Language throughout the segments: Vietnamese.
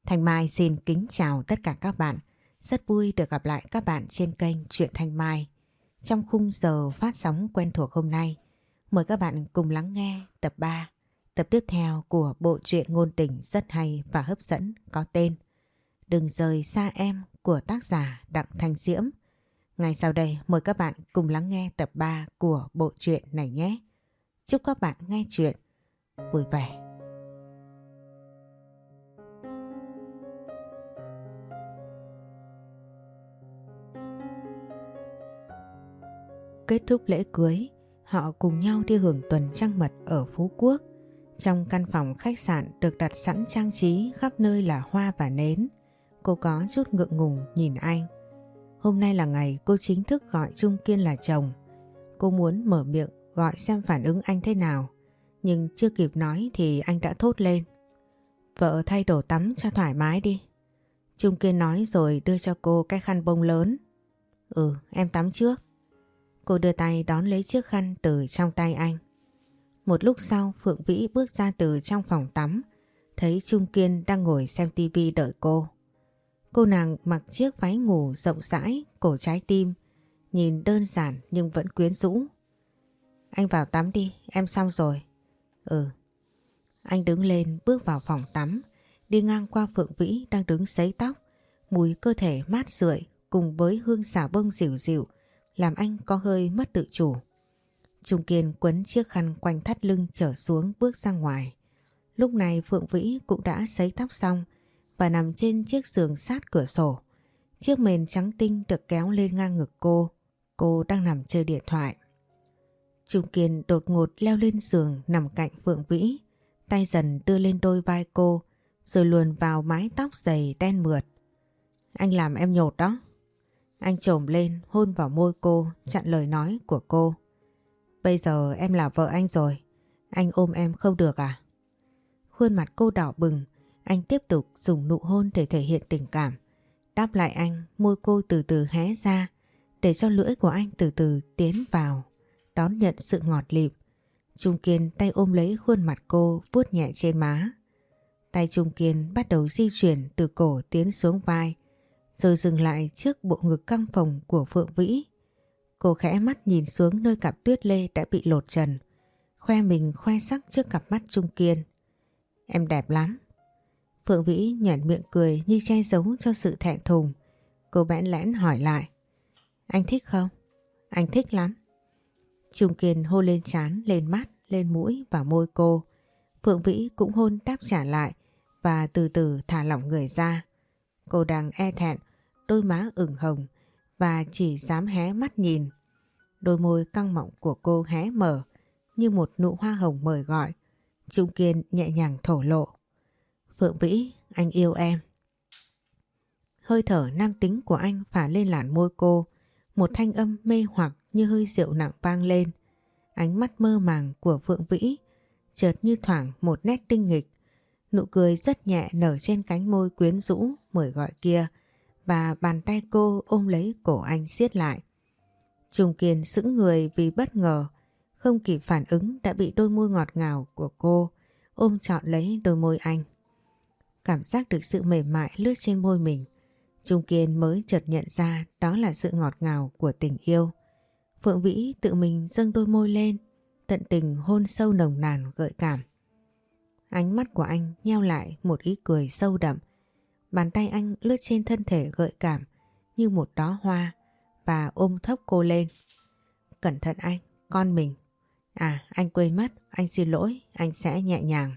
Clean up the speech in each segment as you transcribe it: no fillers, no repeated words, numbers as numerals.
Thanh Mai xin kính chào tất cả các bạn. Rất vui được gặp lại các bạn trên kênh Truyện Thanh Mai. Trong khung giờ phát sóng quen thuộc hôm nay, mời các bạn cùng lắng nghe tập 3, tập tiếp theo của bộ truyện ngôn tình rất hay và hấp dẫn có tên Đừng rời xa em của tác giả Đặng Thanh Diễm. Ngay sau đây mời các bạn cùng lắng nghe tập 3 của bộ truyện này nhé. Chúc các bạn nghe truyện vui vẻ. Kết thúc lễ cưới, họ cùng nhau đi hưởng tuần trăng mật ở Phú Quốc. Trong căn phòng khách sạn được đặt sẵn trang trí khắp nơi là hoa và nến. Cô có chút ngượng ngùng nhìn anh. Hôm nay là ngày cô chính thức gọi Trung Kiên là chồng. Cô muốn mở miệng gọi xem phản ứng anh thế nào. Nhưng chưa kịp nói thì anh đã thốt lên: "Vợ thay đồ tắm cho thoải mái đi." Trung Kiên nói rồi đưa cho cô cái khăn bông lớn. Em tắm trước." Cô đưa tay đón lấy chiếc khăn từ trong tay anh. Một lúc sau Phượng Vĩ bước ra từ trong phòng tắm, thấy Trung Kiên đang ngồi xem tivi đợi cô. Cô nàng mặc chiếc váy ngủ rộng rãi, cổ trái tim, nhìn đơn giản nhưng vẫn quyến rũ. "Anh vào tắm đi, em xong rồi." Anh đứng lên bước vào phòng tắm, đi ngang qua Phượng Vĩ đang đứng sấy tóc. Mùi cơ thể mát rượi cùng với hương xà bông dịu dịu làm anh có hơi mất tự chủ. Trung Kiên quấn chiếc khăn quanh thắt lưng trở xuống bước ra ngoài. Lúc này Phượng Vĩ cũng đã sấy tóc xong và nằm trên chiếc giường sát cửa sổ. Chiếc mền trắng tinh được kéo lên ngang ngực cô. Cô đang nằm chơi điện thoại. Trung Kiên đột ngột leo lên giường nằm cạnh Phượng Vĩ, tay dần đưa lên đôi vai cô rồi luồn vào mái tóc dày đen mượt. "Anh làm em nhột đó." Anh chồm lên hôn vào môi cô, chặn lời nói của cô. "Bây giờ em là vợ anh rồi, anh ôm em không được à?" Khuôn mặt cô đỏ bừng, anh tiếp tục dùng nụ hôn để thể hiện tình cảm. Đáp lại anh, môi cô từ từ hé ra để cho lưỡi của anh từ từ tiến vào, đón nhận sự ngọt lịm. Trung Kiên tay ôm lấy khuôn mặt cô, vuốt nhẹ trên má. Tay Trung Kiên bắt đầu di chuyển từ cổ tiến xuống vai, rồi dừng lại trước bộ ngực căng phồng của Phượng Vĩ. Cô khẽ mắt nhìn xuống nơi cặp tuyết lê đã bị lột trần, khoe mình khoe sắc trước cặp mắt Trung Kiên. "Em đẹp lắm." Phượng Vĩ nhoẻn miệng cười như che giấu cho sự thẹn thùng. Cô bẽn lẽn hỏi lại: "Anh thích không?" "Anh thích lắm." Trung Kiên hôn lên trán, lên mắt, lên mũi và môi cô. Phượng Vĩ cũng hôn đáp trả lại và từ từ thả lỏng người ra. Cô đang e thẹn, đôi má ửng hồng và chỉ dám hé mắt nhìn. Đôi môi căng mọng của cô hé mở như một nụ hoa hồng mời gọi. Trung Kiên nhẹ nhàng thổ lộ: "Phượng Vĩ, anh yêu em." Hơi thở nam tính của anh phả lên làn môi cô, một thanh âm mê hoặc như hơi rượu nặng vang lên. Ánh mắt mơ màng của Phượng Vĩ chợt như thoảng một nét tinh nghịch. Nụ cười rất nhẹ nở trên cánh môi quyến rũ mời gọi kia và bàn tay cô ôm lấy cổ anh siết lại. Trung Kiên sững người vì bất ngờ, không kịp phản ứng đã bị đôi môi ngọt ngào của cô ôm trọn lấy đôi môi anh. Cảm giác được sự mềm mại lướt trên môi mình, Trung Kiên mới chợt nhận ra đó là sự ngọt ngào của tình yêu. Phượng Vĩ tự mình dâng đôi môi lên, tận tình hôn sâu nồng nàn gợi cảm. Ánh mắt của anh nheo lại một ý cười sâu đậm. Bàn tay anh lướt trên thân thể gợi cảm như một đóa hoa và ôm thốc cô lên. "Cẩn thận anh, con mình." Anh quên mất, anh xin lỗi, anh sẽ nhẹ nhàng."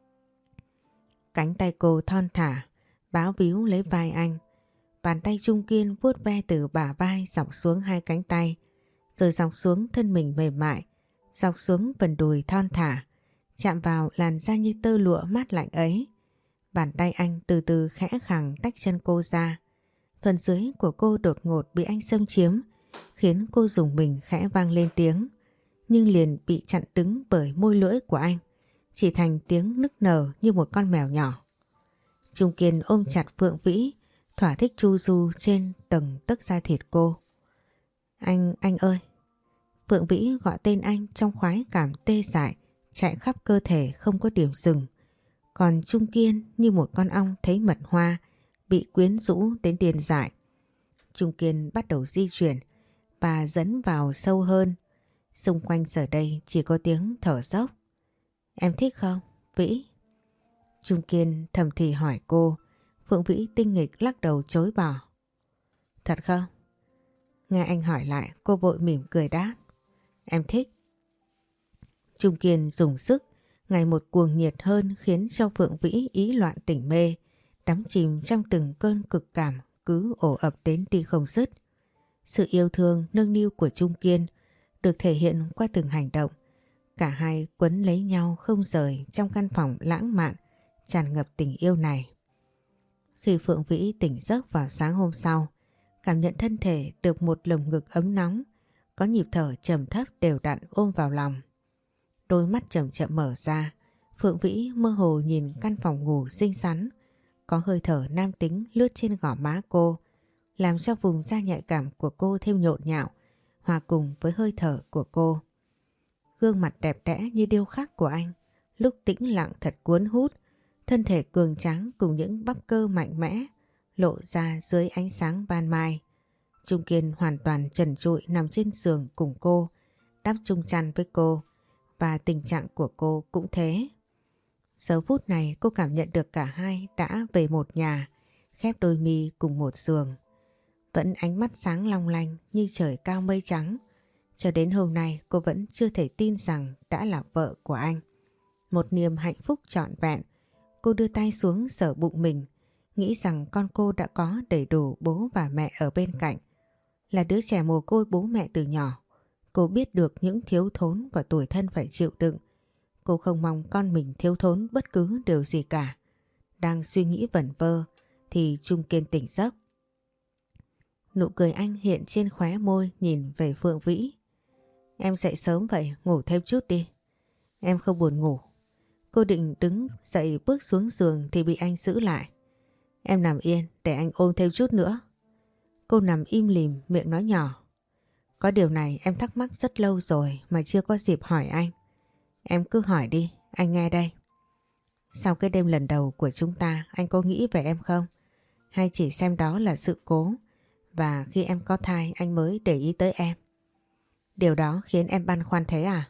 Cánh tay cô thon thả bám víu lấy vai anh. Bàn tay Trung Kiên vuốt ve từ bả vai dọc xuống hai cánh tay, rồi dọc xuống thân mình mềm mại, dọc xuống phần đùi thon thả, chạm vào làn da như tơ lụa mát lạnh ấy. Bàn tay anh từ từ khẽ khàng tách chân cô ra. Phần dưới của cô đột ngột bị anh xâm chiếm, khiến cô rùng mình khẽ vang lên tiếng, nhưng liền bị chặn đứng bởi môi lưỡi của anh, chỉ thành tiếng nức nở như một con mèo nhỏ. Trung Kiên ôm chặt Phượng Vĩ, thỏa thích chu du trên tầng tấc da thịt cô. Anh ơi." Phượng Vĩ gọi tên anh trong khoái cảm tê dại chạy khắp cơ thể không có điểm dừng. Còn Trung Kiên như một con ong thấy mật hoa, bị quyến rũ đến điên dại. Trung Kiên bắt đầu di chuyển và dẫn vào sâu hơn. Xung quanh giờ đây chỉ có tiếng thở dốc. Em thích không, Vĩ? Trung Kiên thầm thì hỏi cô. Phượng Vĩ tinh nghịch lắc đầu chối bỏ. Thật không? Nghe anh hỏi lại, cô vội mỉm cười đáp. Em thích. Trung Kiên dùng sức, ngày một cuồng nhiệt hơn khiến cho Phượng Vĩ ý loạn tỉnh mê, đắm chìm trong từng cơn cực cảm cứ ổ ập đến đi không dứt. Sự yêu thương nâng niu của Trung Kiên được thể hiện qua từng hành động. Cả hai quấn lấy nhau không rời trong căn phòng lãng mạn, tràn ngập tình yêu này. Khi Phượng Vĩ tỉnh giấc vào sáng hôm sau, cảm nhận thân thể được một lồng ngực ấm nóng, có nhịp thở trầm thấp đều đặn ôm vào lòng. Đôi mắt chậm chậm mở ra, Phượng Vĩ mơ hồ nhìn căn phòng ngủ xinh xắn, có hơi thở nam tính lướt trên gò má cô, làm cho vùng da nhạy cảm của cô thêm nhộn nhạo, hòa cùng với hơi thở của cô. Gương mặt đẹp đẽ như điêu khắc của anh, lúc tĩnh lặng thật cuốn hút, thân thể cường tráng cùng những bắp cơ mạnh mẽ lộ ra dưới ánh sáng ban mai. Trung Kiên hoàn toàn trần trụi nằm trên giường cùng cô, đắp chung chăn với cô, và tình trạng của cô cũng thế. Giờ phút này cô cảm nhận được cả hai đã về một nhà, khép đôi mi cùng một giường. Vẫn ánh mắt sáng long lanh như trời cao mây trắng. Cho đến hôm nay cô vẫn chưa thể tin rằng đã là vợ của anh. Một niềm hạnh phúc trọn vẹn. Cô đưa tay xuống sờ bụng mình, nghĩ rằng con cô đã có đầy đủ bố và mẹ ở bên cạnh. Là đứa trẻ mồ côi bố mẹ từ nhỏ, cô biết được những thiếu thốn và tủi thân phải chịu đựng. Cô không mong con mình thiếu thốn bất cứ điều gì cả. Đang suy nghĩ vẩn vơ thì Trung Kiên tỉnh giấc. Nụ cười anh hiện trên khóe môi nhìn về Phượng Vĩ. Em dậy sớm vậy, ngủ thêm chút đi. Em không buồn ngủ. Cô định đứng dậy bước xuống giường thì bị anh giữ lại. Em nằm yên để anh ôm thêm chút nữa. Cô nằm im lìm miệng nói nhỏ. Có điều này em thắc mắc rất lâu rồi mà chưa có dịp hỏi anh. Em cứ hỏi đi, anh nghe đây. Sau cái đêm lần đầu của chúng ta, anh có nghĩ về em không? Hay chỉ xem đó là sự cố và khi em có thai anh mới để ý tới em? Điều đó khiến em băn khoăn thế à?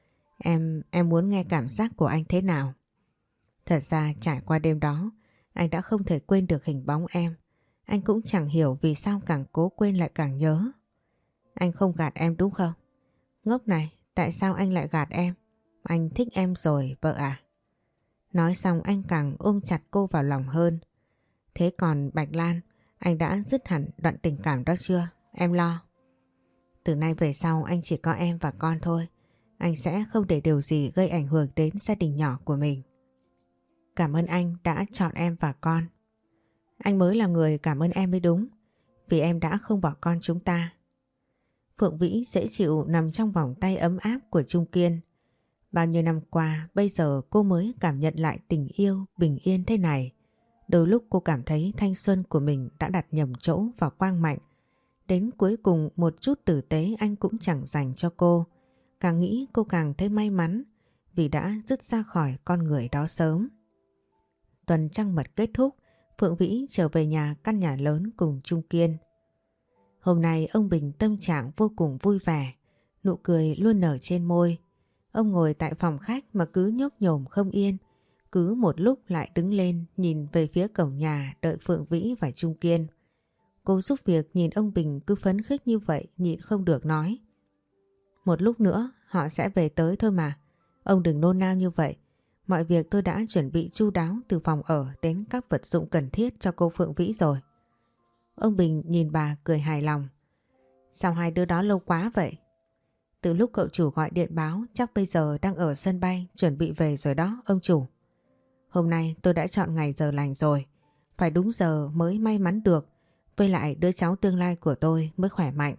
Em muốn nghe cảm giác của anh thế nào? Thật ra trải qua đêm đó, anh đã không thể quên được hình bóng em. Anh cũng chẳng hiểu vì sao càng cố quên lại càng nhớ. Anh không gạt em đúng không? Ngốc này, tại sao anh lại gạt em? Anh thích em rồi, vợ à? Nói xong anh càng ôm chặt cô vào lòng hơn. Thế còn Bạch Lan, anh đã dứt hẳn đoạn tình cảm đó chưa? Em lo. Từ nay về sau anh chỉ có em và con thôi. Anh sẽ không để điều gì gây ảnh hưởng đến gia đình nhỏ của mình. Cảm ơn anh đã chọn em và con. Anh mới là người cảm ơn em mới đúng. Vì em đã không bỏ con chúng ta. Phượng Vĩ dễ chịu nằm trong vòng tay ấm áp của Trung Kiên. Bao nhiêu năm qua, bây giờ cô mới cảm nhận lại tình yêu bình yên thế này. Đôi lúc cô cảm thấy thanh xuân của mình đã đặt nhầm chỗ vào Quang Mạnh. Đến cuối cùng một chút tử tế anh cũng chẳng dành cho cô. Càng nghĩ cô càng thấy may mắn vì đã dứt ra khỏi con người đó sớm. Tuần trăng mật kết thúc, Phượng Vĩ trở về nhà căn nhà lớn cùng Trung Kiên. Hôm nay ông Bình tâm trạng vô cùng vui vẻ, nụ cười luôn nở trên môi. Ông ngồi tại phòng khách mà cứ nhốp nhổm không yên, cứ một lúc lại đứng lên nhìn về phía cổng nhà đợi Phượng Vĩ và Trung Kiên. Cô giúp việc nhìn ông Bình cứ phấn khích như vậy nhịn không được nói. Một lúc nữa họ sẽ về tới thôi mà, ông đừng nôn nao như vậy. Mọi việc tôi đã chuẩn bị chu đáo từ phòng ở đến các vật dụng cần thiết cho cô Phượng Vĩ rồi. Ông Bình nhìn bà cười hài lòng. Sao hai đứa đó lâu quá vậy? Từ lúc cậu chủ gọi điện báo chắc bây giờ đang ở sân bay chuẩn bị về rồi đó ông chủ. Hôm nay tôi đã chọn ngày giờ lành rồi. Phải đúng giờ mới may mắn được. Với lại đứa cháu tương lai của tôi mới khỏe mạnh.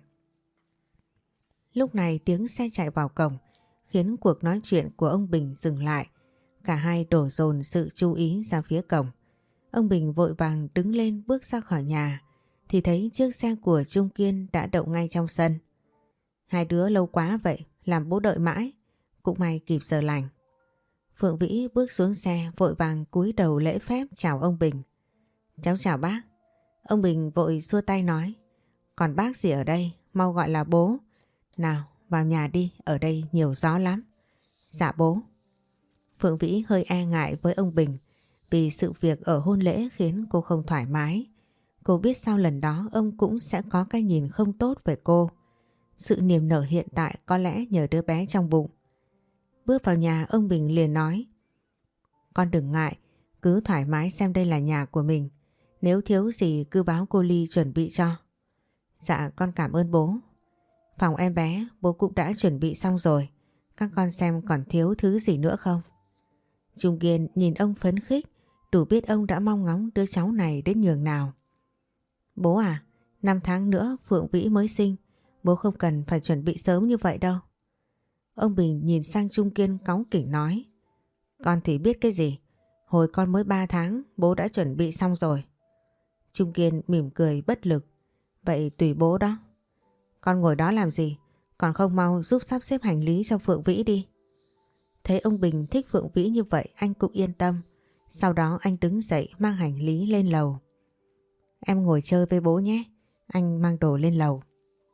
Lúc này tiếng xe chạy vào cổng khiến cuộc nói chuyện của ông Bình dừng lại. Cả hai đổ dồn sự chú ý ra phía cổng. Ông Bình vội vàng đứng lên bước ra khỏi nhà thì thấy chiếc xe của Trung Kiên đã đậu ngay trong sân. Hai đứa lâu quá vậy, làm bố đợi mãi. Cũng may kịp giờ lành. Phượng Vĩ bước xuống xe vội vàng cúi đầu lễ phép chào ông Bình. Cháu chào bác. Ông Bình vội xua tay nói. Còn bác gì ở đây, mau gọi là bố. Nào, vào nhà đi, ở đây nhiều gió lắm. Dạ bố. Phượng Vĩ hơi e ngại với ông Bình vì sự việc ở hôn lễ khiến cô không thoải mái. Cô biết sau lần đó ông cũng sẽ có cái nhìn không tốt về cô. Sự niềm nở hiện tại có lẽ nhờ đứa bé trong bụng. Bước vào nhà ông Bình liền nói. Con đừng ngại, cứ thoải mái xem đây là nhà của mình. Nếu thiếu gì cứ báo cô Ly chuẩn bị cho. Dạ con cảm ơn bố. Phòng em bé bố cũng đã chuẩn bị xong rồi. Các con xem còn thiếu thứ gì nữa không? Trung Kiên nhìn ông phấn khích, đủ biết ông đã mong ngóng đứa cháu này đến nhường nào. Bố à, 5 tháng nữa Phượng Vĩ mới sinh, bố không cần phải chuẩn bị sớm như vậy đâu. Ông Bình nhìn sang Trung Kiên cáu kỉnh nói. Con thì biết cái gì, hồi con mới 3 tháng bố đã chuẩn bị xong rồi. Trung Kiên mỉm cười bất lực. Vậy tùy bố đó. Con ngồi đó làm gì, còn không mau giúp sắp xếp hành lý cho Phượng Vĩ đi. Thấy ông Bình thích Phượng Vĩ như vậy anh cũng yên tâm. Sau đó anh đứng dậy mang hành lý lên lầu. Em ngồi chơi với bố nhé, anh mang đồ lên lầu.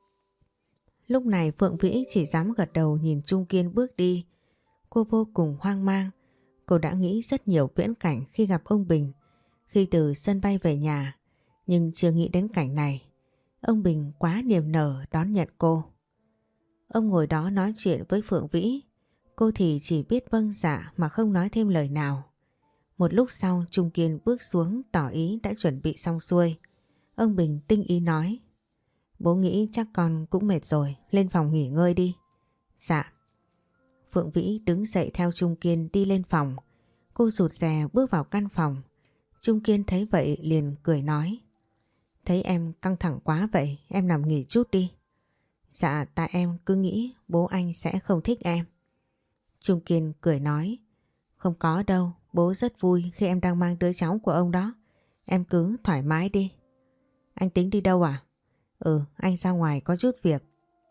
Lúc này Phượng Vĩ chỉ dám gật đầu nhìn Trung Kiên bước đi. Cô vô cùng hoang mang. Cô đã nghĩ rất nhiều viễn cảnh khi gặp ông Bình, khi từ sân bay về nhà, nhưng chưa nghĩ đến cảnh này. Ông Bình quá niềm nở đón nhận cô. Ông ngồi đó nói chuyện với Phượng Vĩ. Cô thì chỉ biết vâng dạ mà không nói thêm lời nào. Một lúc sau Trung Kiên bước xuống tỏ ý đã chuẩn bị xong xuôi. Ông Bình tinh ý nói. Bố nghĩ chắc con cũng mệt rồi, lên phòng nghỉ ngơi đi. Dạ. Phượng Vĩ đứng dậy theo Trung Kiên đi lên phòng. Cô rụt rè bước vào căn phòng. Trung Kiên thấy vậy liền cười nói. Thấy em căng thẳng quá vậy, em nằm nghỉ chút đi. Dạ, tại em cứ nghĩ bố anh sẽ không thích em. Trung Kiên cười nói. Không có đâu, bố rất vui khi em đang mang đứa cháu của ông đó. Em cứ thoải mái đi. Anh tính đi đâu à? Anh ra ngoài có chút việc.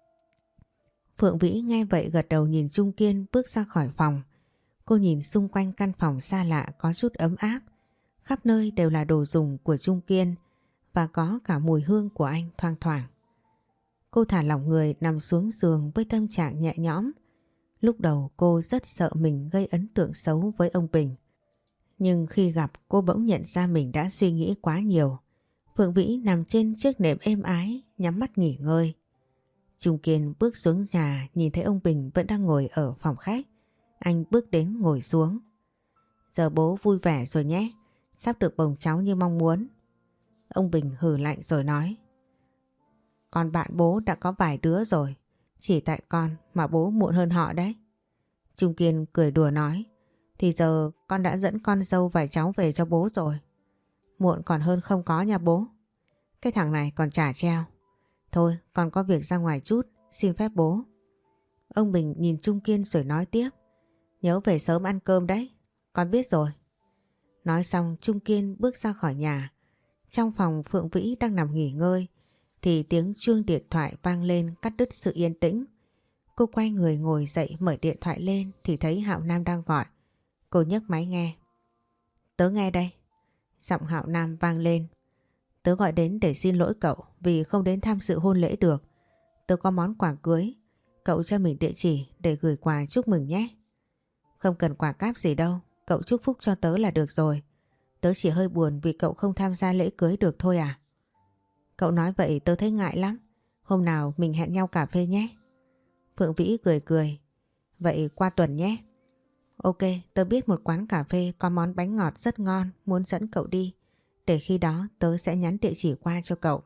Phượng Vĩ nghe vậy gật đầu nhìn Trung Kiên bước ra khỏi phòng. Cô nhìn xung quanh căn phòng xa lạ có chút ấm áp. Khắp nơi đều là đồ dùng của Trung Kiên và có cả mùi hương của anh thoang thoảng. Cô thả lỏng người nằm xuống giường với tâm trạng nhẹ nhõm. Lúc đầu cô rất sợ mình gây ấn tượng xấu với ông Bình. Nhưng khi gặp cô bỗng nhận ra mình đã suy nghĩ quá nhiều. Phượng Vĩ nằm trên chiếc nệm êm ái, nhắm mắt nghỉ ngơi. Trung Kiên bước xuống nhà nhìn thấy ông Bình vẫn đang ngồi ở phòng khách. Anh bước đến ngồi xuống. Giờ bố vui vẻ rồi nhé, sắp được bồng cháu như mong muốn. Ông Bình hừ lạnh rồi nói. Còn bạn bố đã có vài đứa rồi, chỉ tại con mà bố muộn hơn họ đấy. Trung Kiên cười đùa nói. Thì giờ con đã dẫn con dâu và cháu về cho bố rồi. Muộn còn hơn không có nha bố. Cái thằng này còn chả treo. Thôi con có việc ra ngoài chút, xin phép bố. Ông Bình nhìn Trung Kiên rồi nói tiếp. Nhớ về sớm ăn cơm đấy. Con biết rồi. Nói xong Trung Kiên bước ra khỏi nhà. Trong phòng Phượng Vĩ đang nằm nghỉ ngơi thì tiếng chuông điện thoại vang lên cắt đứt sự yên tĩnh. Cô quay người ngồi dậy mở điện thoại lên thì thấy Hạo Nam đang gọi. Cô nhấc máy nghe. Tớ nghe đây. Giọng Hạo Nam vang lên. Tớ gọi đến để xin lỗi cậu vì không đến tham dự hôn lễ được. Tớ có món quà cưới. Cậu cho mình địa chỉ để gửi quà chúc mừng nhé. Không cần quà cáp gì đâu. Cậu chúc phúc cho tớ là được rồi. Tớ chỉ hơi buồn vì cậu không tham gia lễ cưới được thôi à. Cậu nói vậy tớ thấy ngại lắm. Hôm nào mình hẹn nhau cà phê nhé. Phượng Vĩ cười cười. Vậy qua tuần nhé. Ok, tớ biết một quán cà phê có món bánh ngọt rất ngon, muốn dẫn cậu đi. Để khi đó tớ sẽ nhắn địa chỉ qua cho cậu.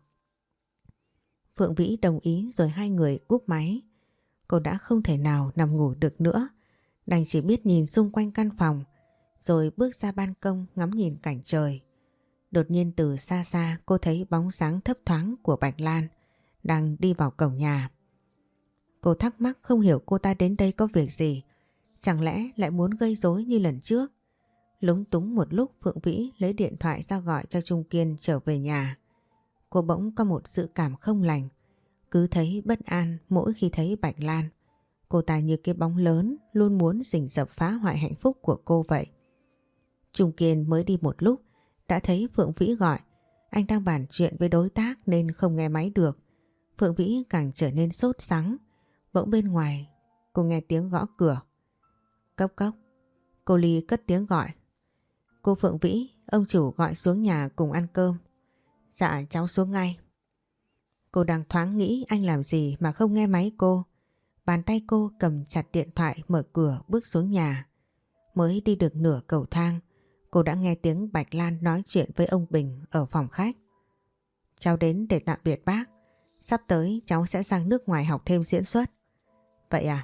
Phượng Vĩ đồng ý rồi hai người cúp máy. Cô đã không thể nào nằm ngủ được nữa. Đành chỉ biết nhìn xung quanh căn phòng, rồi bước ra ban công ngắm nhìn cảnh trời. Đột nhiên từ xa xa cô thấy bóng dáng thấp thoáng của Bạch Lan đang đi vào cổng nhà. Cô thắc mắc không hiểu cô ta đến đây có việc gì. Chẳng lẽ lại muốn gây rối như lần trước? Lúng túng một lúc Phượng Vĩ lấy điện thoại ra gọi cho Trung Kiên trở về nhà. Cô bỗng có một dự cảm không lành. Cứ thấy bất an mỗi khi thấy Bạch Lan. Cô ta như cái bóng lớn luôn muốn rình rập phá hoại hạnh phúc của cô vậy. Trung Kiên mới đi một lúc đã thấy Phượng Vĩ gọi. Anh đang bàn chuyện với đối tác nên không nghe máy được. Phượng Vĩ càng trở nên sốt sắng. Bỗng bên ngoài cô nghe tiếng gõ cửa. Cốc cốc. Cô Ly cất tiếng gọi. Cô Phượng Vĩ, ông chủ gọi xuống nhà cùng ăn cơm. Dạ cháu xuống ngay. Cô đang thoáng nghĩ anh làm gì mà không nghe máy cô. Bàn tay cô cầm chặt điện thoại mở cửa bước xuống nhà. Mới đi được nửa cầu thang, cô đã nghe tiếng Bạch Lan nói chuyện với ông Bình ở phòng khách. Cháu đến để tạm biệt bác. Sắp tới cháu sẽ sang nước ngoài học thêm diễn xuất. Vậy à?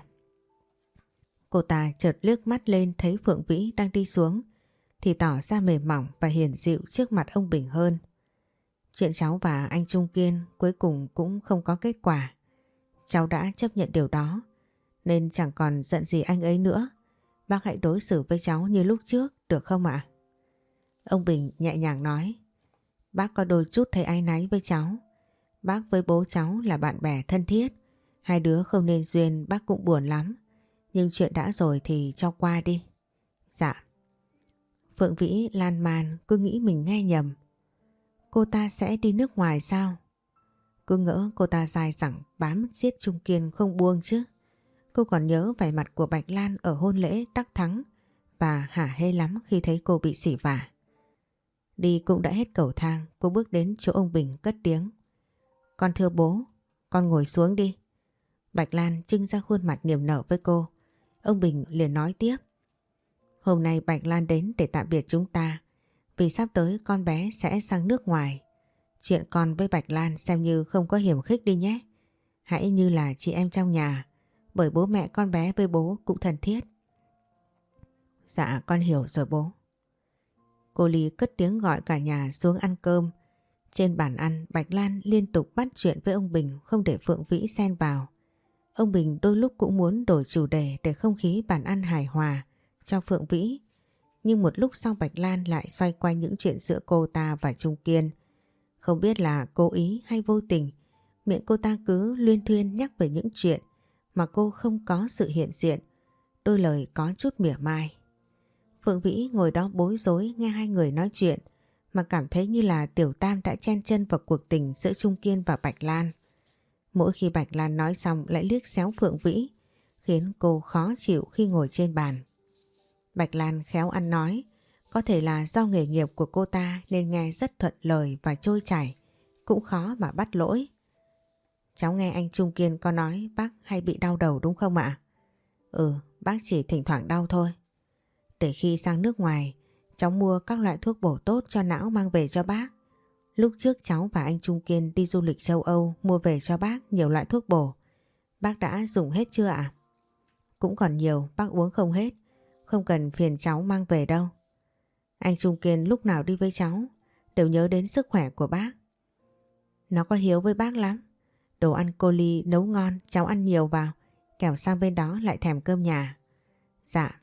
Cô ta chợt liếc mắt lên thấy Phượng Vĩ đang đi xuống thì tỏ ra mềm mỏng và hiền dịu trước mặt ông Bình hơn. Chuyện cháu và anh Trung Kiên cuối cùng cũng không có kết quả. Cháu đã chấp nhận điều đó nên chẳng còn giận gì anh ấy nữa. Bác hãy đối xử với cháu như lúc trước được không ạ? Ông Bình nhẹ nhàng nói. Bác có đôi chút thấy áy náy với cháu. Bác với bố cháu là bạn bè thân thiết. Hai đứa không nên duyên bác cũng buồn lắm. Nhưng chuyện đã rồi thì cho qua đi. Dạ. Phượng Vĩ lan man cứ nghĩ mình nghe nhầm. Cô ta sẽ đi nước ngoài sao? Cứ ngỡ cô ta dai dẳng bám giết Trung Kiên không buông chứ. Cô còn nhớ vẻ mặt của Bạch Lan ở hôn lễ đắc thắng và hả hê lắm khi thấy cô bị sỉ vả. Đi cũng đã hết cầu thang, cô bước đến chỗ ông Bình cất tiếng. Con thưa bố, con ngồi xuống đi. Bạch Lan trưng ra khuôn mặt niềm nở với cô. Ông Bình liền nói tiếp. Hôm nay Bạch Lan đến để tạm biệt chúng ta vì sắp tới con bé sẽ sang nước ngoài. Chuyện con với Bạch Lan xem như không có hiềm khích đi nhé. Hãy như là chị em trong nhà, bởi bố mẹ con bé với bố cũng thân thiết. Dạ con hiểu rồi bố. Cô Ly cất tiếng gọi cả nhà xuống ăn cơm. Trên bàn ăn Bạch Lan liên tục bắt chuyện với ông Bình không để Phượng Vĩ xen vào. Ông Bình đôi lúc cũng muốn đổi chủ đề để không khí bàn ăn hài hòa cho Phượng Vĩ. Nhưng một lúc sau Bạch Lan lại xoay quanh những chuyện giữa cô ta và Trung Kiên. Không biết là cố ý hay vô tình, miệng cô ta cứ luyên thuyên nhắc về những chuyện mà cô không có sự hiện diện, đôi lời có chút mỉa mai. Phượng Vĩ ngồi đó bối rối nghe hai người nói chuyện mà cảm thấy như là Tiểu Tam đã chen chân vào cuộc tình giữa Trung Kiên và Bạch Lan. Mỗi khi Bạch Lan nói xong lại liếc xéo Phượng Vĩ, khiến cô khó chịu khi ngồi trên bàn. Bạch Lan khéo ăn nói, có thể là do nghề nghiệp của cô ta nên nghe rất thuận lời và trôi chảy, cũng khó mà bắt lỗi. Cháu nghe anh Trung Kiên có nói bác hay bị đau đầu đúng không ạ? Ừ, bác chỉ thỉnh thoảng đau thôi. Để khi sang nước ngoài, cháu mua các loại thuốc bổ tốt cho não mang về cho bác. Lúc trước cháu và anh Trung Kiên đi du lịch châu Âu mua về cho bác nhiều loại thuốc bổ. Bác đã dùng hết chưa ạ? Cũng còn nhiều, bác uống không hết. Không cần phiền cháu mang về đâu. Anh Trung Kiên lúc nào đi với cháu đều nhớ đến sức khỏe của bác. Nó có hiếu với bác lắm. Đồ ăn cô Ly nấu ngon, cháu ăn nhiều vào, kẻo sang bên đó lại thèm cơm nhà. Dạ.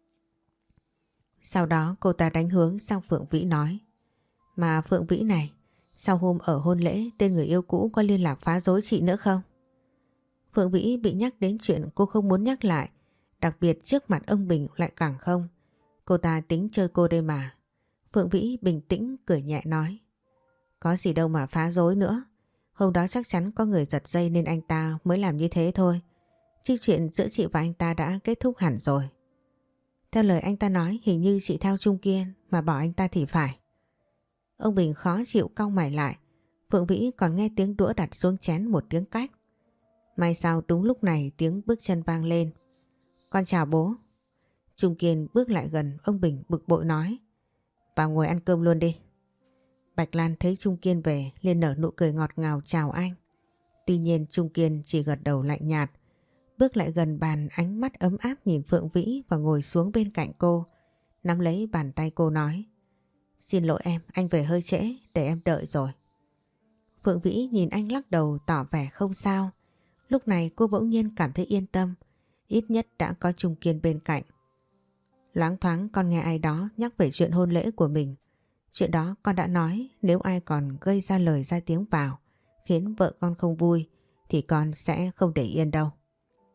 Sau đó cô ta đánh hướng sang Phượng Vĩ nói. Mà Phượng Vĩ này, sau hôm ở hôn lễ tên người yêu cũ có liên lạc phá rối chị nữa không? Phượng Vĩ bị nhắc đến chuyện cô không muốn nhắc lại, đặc biệt trước mặt ông Bình lại càng không. Cô ta tính chơi cô đây mà. Phượng Vĩ bình tĩnh cười nhẹ nói. Có gì đâu mà phá rối nữa. Hôm đó chắc chắn có người giật dây nên anh ta mới làm như thế thôi. Chứ chuyện giữa chị và anh ta đã kết thúc hẳn rồi. Theo lời anh ta nói hình như chị theo Trung Kiên mà bỏ anh ta thì phải. Ông Bình khó chịu cau mày lại. Phượng Vĩ còn nghe tiếng đũa đặt xuống chén một tiếng cách. May sao đúng lúc này tiếng bước chân vang lên. Con chào bố. Trung Kiên bước lại gần, ông Bình bực bội nói. Vào ngồi ăn cơm luôn đi. Bạch Lan thấy Trung Kiên về liền nở nụ cười ngọt ngào chào anh. Tuy nhiên Trung Kiên chỉ gật đầu lạnh nhạt. Bước lại gần bàn, ánh mắt ấm áp nhìn Phượng Vĩ và ngồi xuống bên cạnh cô. Nắm lấy bàn tay cô nói. Xin lỗi em, anh về hơi trễ, để em đợi rồi. Phượng Vĩ nhìn anh lắc đầu tỏ vẻ không sao. Lúc này cô bỗng nhiên cảm thấy yên tâm. Ít nhất đã có Trung Kiên bên cạnh. Loáng thoáng con nghe ai đó nhắc về chuyện hôn lễ của mình. Chuyện đó con đã nói, nếu ai còn gây ra lời ra tiếng vào khiến vợ con không vui thì con sẽ không để yên đâu.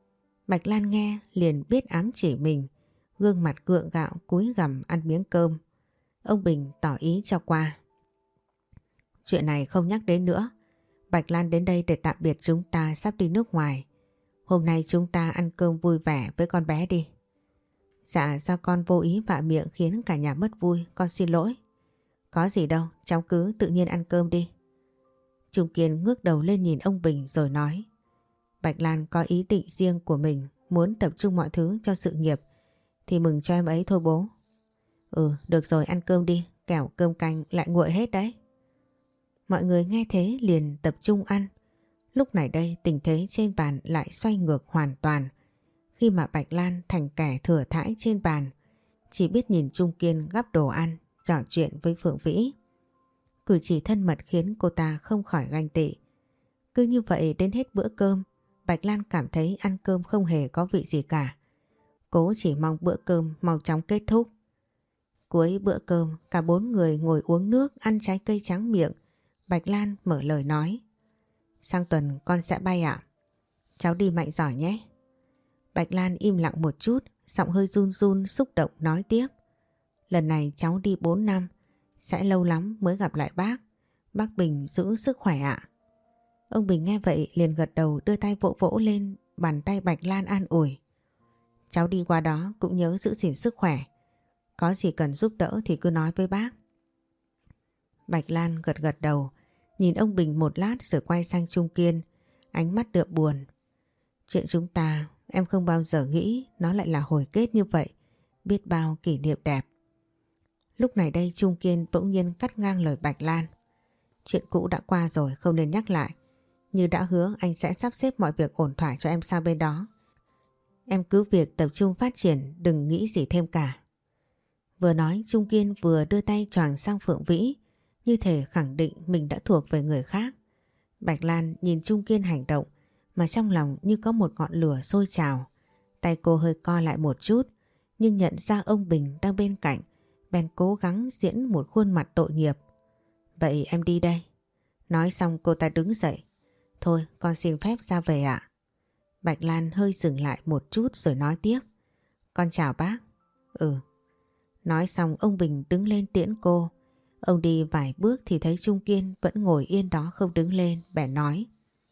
Bạch Lan nghe liền biết ám chỉ mình, gương mặt gượng gạo cúi gằm ăn miếng cơm. Ông Bình tỏ ý cho qua. Chuyện này không nhắc đến nữa. Bạch Lan đến đây để tạm biệt chúng ta sắp đi nước ngoài. Hôm nay chúng ta ăn cơm vui vẻ với con bé đi. Dạ do con vô ý vạ miệng khiến cả nhà mất vui, con xin lỗi. Có gì đâu, cháu cứ tự nhiên ăn cơm đi. Trung Kiên ngước đầu lên nhìn ông Bình rồi nói. Bạch Lan có ý định riêng của mình, muốn tập trung mọi thứ cho sự nghiệp thì mừng cho em ấy thôi bố. Ừ, được rồi ăn cơm đi, kẻo cơm canh lại nguội hết đấy. Mọi người nghe thế liền tập trung ăn. Lúc này đây tình thế trên bàn lại xoay ngược hoàn toàn. Khi mà Bạch Lan thành kẻ thừa thãi trên bàn, chỉ biết nhìn Trung Kiên gắp đồ ăn, trò chuyện với Phượng Vĩ. Cử chỉ thân mật khiến cô ta không khỏi ganh tị. Cứ như vậy đến hết bữa cơm, Bạch Lan cảm thấy ăn cơm không hề có vị gì cả. Cô chỉ mong bữa cơm mau chóng kết thúc. Cuối bữa cơm, cả 4 người ngồi uống nước, ăn trái cây tráng miệng. Bạch Lan mở lời nói. Sang tuần con sẽ bay ạ. Cháu đi mạnh giỏi nhé. Bạch Lan im lặng một chút, giọng hơi run run xúc động nói tiếp. Lần này cháu đi 4 năm, sẽ lâu lắm mới gặp lại bác. Bác Bình giữ sức khỏe ạ. Ông Bình nghe vậy liền gật đầu đưa tay vỗ vỗ lên bàn tay Bạch Lan an ủi. Cháu đi qua đó cũng nhớ giữ gìn sức khỏe. Có gì cần giúp đỡ thì cứ nói với bác. Bạch Lan gật gật đầu, nhìn ông Bình một lát rồi quay sang Trung Kiên, ánh mắt đượm buồn. Chuyện chúng ta, em không bao giờ nghĩ nó lại là hồi kết như vậy, biết bao kỷ niệm đẹp. Lúc này đây Trung Kiên bỗng nhiên cắt ngang lời Bạch Lan. Chuyện cũ đã qua rồi không nên nhắc lại. Như đã hứa anh sẽ sắp xếp mọi việc ổn thỏa cho em sang bên đó. Em cứ việc tập trung phát triển, đừng nghĩ gì thêm cả. Vừa nói Trung Kiên vừa đưa tay choàng sang Phượng Vĩ, như thể khẳng định mình đã thuộc về người khác. Bạch Lan nhìn Trung Kiên hành động mà trong lòng như có một ngọn lửa sôi trào. Tay cô hơi co lại một chút, nhưng nhận ra ông Bình đang bên cạnh, bèn cố gắng diễn một khuôn mặt tội nghiệp. Vậy em đi đây. Nói xong cô ta đứng dậy. Thôi con xin phép ra về ạ. Bạch Lan hơi dừng lại một chút rồi nói tiếp. Con chào bác. Ừ. Nói xong ông Bình đứng lên tiễn cô. Ông đi vài bước thì thấy Trung Kiên vẫn ngồi yên đó không đứng lên, bèn nói.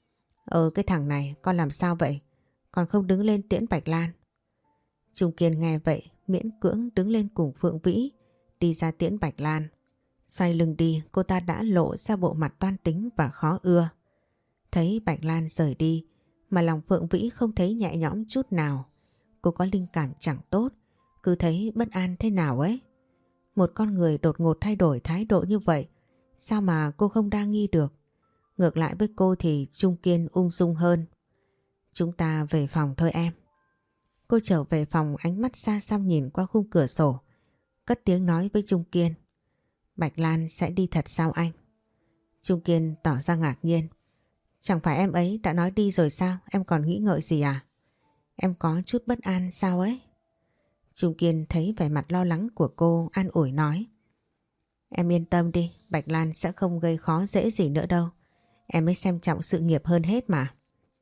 Cái thằng này con làm sao vậy? Con không đứng lên tiễn Bạch Lan. Trung Kiên nghe vậy miễn cưỡng đứng lên cùng Phượng Vĩ đi ra tiễn Bạch Lan. Xoay lưng đi cô ta đã lộ ra bộ mặt toan tính và khó ưa. Thấy Bạch Lan rời đi mà lòng Phượng Vĩ không thấy nhẹ nhõm chút nào. Cô có linh cảm chẳng tốt, cứ thấy bất an thế nào ấy. Một con người đột ngột thay đổi thái độ như vậy, sao mà cô không đa nghi được. Ngược lại với cô thì Trung Kiên ung dung hơn. Chúng ta về phòng thôi em. Cô trở về phòng ánh mắt xa xăm nhìn qua khung cửa sổ. Cất tiếng nói với Trung Kiên. Bạch Lan sẽ đi thật sao anh? Trung Kiên tỏ ra ngạc nhiên. Chẳng phải em ấy đã nói đi rồi sao? Em còn nghĩ ngợi gì à? Em có chút bất an sao ấy? Trung Kiên thấy vẻ mặt lo lắng của cô an ủi nói. Em yên tâm đi, Bạch Lan sẽ không gây khó dễ gì nữa đâu. Em mới xem trọng sự nghiệp hơn hết mà.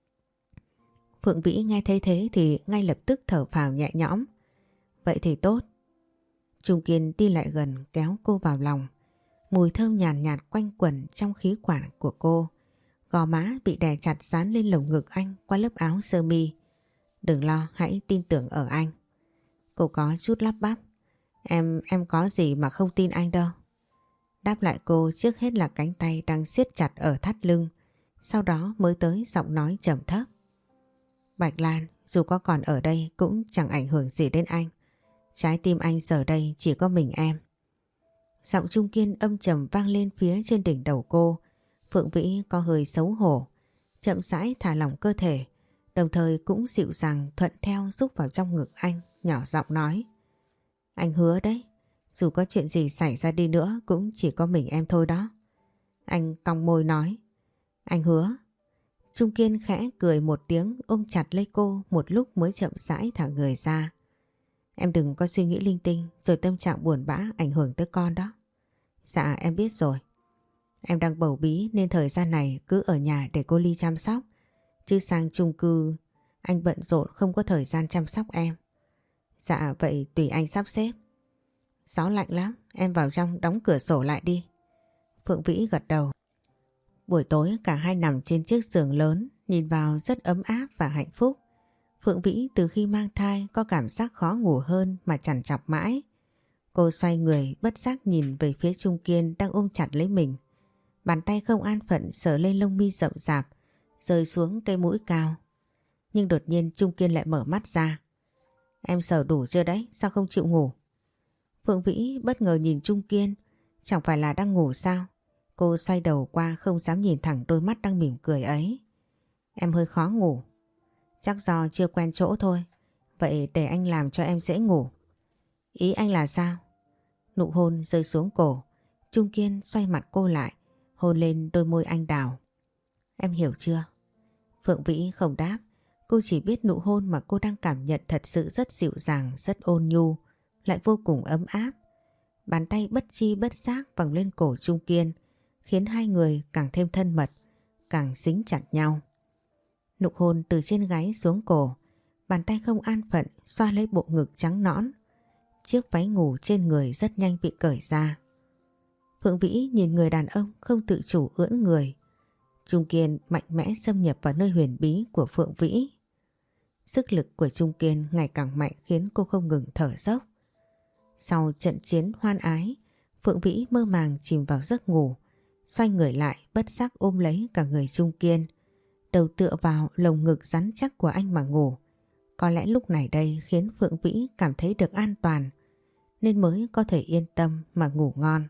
Phượng Vĩ nghe thấy thế thì ngay lập tức thở phào nhẹ nhõm. Vậy thì tốt. Trung Kiên đi lại gần kéo cô vào lòng. Mùi thơm nhàn nhạt quanh quẩn trong khí quản của cô. Gò má bị đè chặt dán lên lồng ngực anh qua lớp áo sơ mi. Đừng lo, hãy tin tưởng ở anh. Cô có chút lắp bắp. Em có gì mà không tin anh đâu. Đáp lại cô trước hết là cánh tay đang siết chặt ở thắt lưng. Sau đó mới tới giọng nói trầm thấp. Bạch Lan, dù có còn ở đây cũng chẳng ảnh hưởng gì đến anh. Trái tim anh giờ đây chỉ có mình em. Giọng Trung Kiên âm trầm vang lên phía trên đỉnh đầu cô. Phượng Vĩ có hơi xấu hổ, chậm rãi thả lỏng cơ thể, đồng thời cũng dịu dàng thuận theo rúc vào trong ngực anh, nhỏ giọng nói. Anh hứa đấy, dù có chuyện gì xảy ra đi nữa cũng chỉ có mình em thôi đó. Anh cong môi nói. Anh hứa. Trung Kiên khẽ cười một tiếng ôm chặt lấy cô một lúc mới chậm rãi thả người ra. Em đừng có suy nghĩ linh tinh rồi tâm trạng buồn bã ảnh hưởng tới con đó. Dạ em biết rồi. Em đang bầu bí nên thời gian này cứ ở nhà để cô Ly chăm sóc. Chứ sang chung cư Anh bận rộn không có thời gian chăm sóc em. Dạ vậy tùy anh sắp xếp. Gió lạnh lắm, em vào trong đóng cửa sổ lại đi. Phượng Vĩ gật đầu. Buổi tối cả hai nằm trên chiếc giường lớn, nhìn vào rất ấm áp và hạnh phúc. Phượng Vĩ từ khi mang thai có cảm giác khó ngủ hơn mà trằn trọc mãi. Cô xoay người bất giác nhìn về phía Trung Kiên đang ôm chặt lấy mình. Bàn tay không an phận sờ lên lông mi rậm rạp, rơi xuống cây mũi cao. Nhưng đột nhiên Trung Kiên lại mở mắt ra. Em sờ đủ chưa đấy, sao không chịu ngủ? Phượng Vĩ bất ngờ nhìn Trung Kiên, chẳng phải là đang ngủ sao? Cô xoay đầu qua không dám nhìn thẳng đôi mắt đang mỉm cười ấy. Em hơi khó ngủ. Chắc do chưa quen chỗ thôi. Vậy để anh làm cho em dễ ngủ. Ý anh là sao? Nụ hôn rơi xuống cổ. Trung Kiên xoay mặt cô lại, hôn lên đôi môi anh đào. Em hiểu chưa? Phượng Vĩ không đáp. Cô chỉ biết nụ hôn mà cô đang cảm nhận thật sự rất dịu dàng, rất ôn nhu, lại vô cùng ấm áp. Bàn tay bất chi bất giác vòng lên cổ Trung Kiên, khiến hai người càng thêm thân mật, càng dính chặt nhau. Nụ hôn từ trên gáy xuống cổ, bàn tay không an phận xoa lấy bộ ngực trắng nõn. Chiếc váy ngủ trên người rất nhanh bị cởi ra. Phượng Vĩ nhìn người đàn ông không tự chủ ưỡn người. Trung Kiên mạnh mẽ xâm nhập vào nơi huyền bí của Phượng Vĩ. Sức lực của Trung Kiên ngày càng mạnh khiến cô không ngừng thở dốc. Sau trận chiến hoan ái, Phượng Vĩ mơ màng chìm vào giấc ngủ, xoay người lại bất giác ôm lấy cả người Trung Kiên, đầu tựa vào lồng ngực rắn chắc của anh mà ngủ. Có lẽ lúc này đây khiến Phượng Vĩ cảm thấy được an toàn, nên mới có thể yên tâm mà ngủ ngon.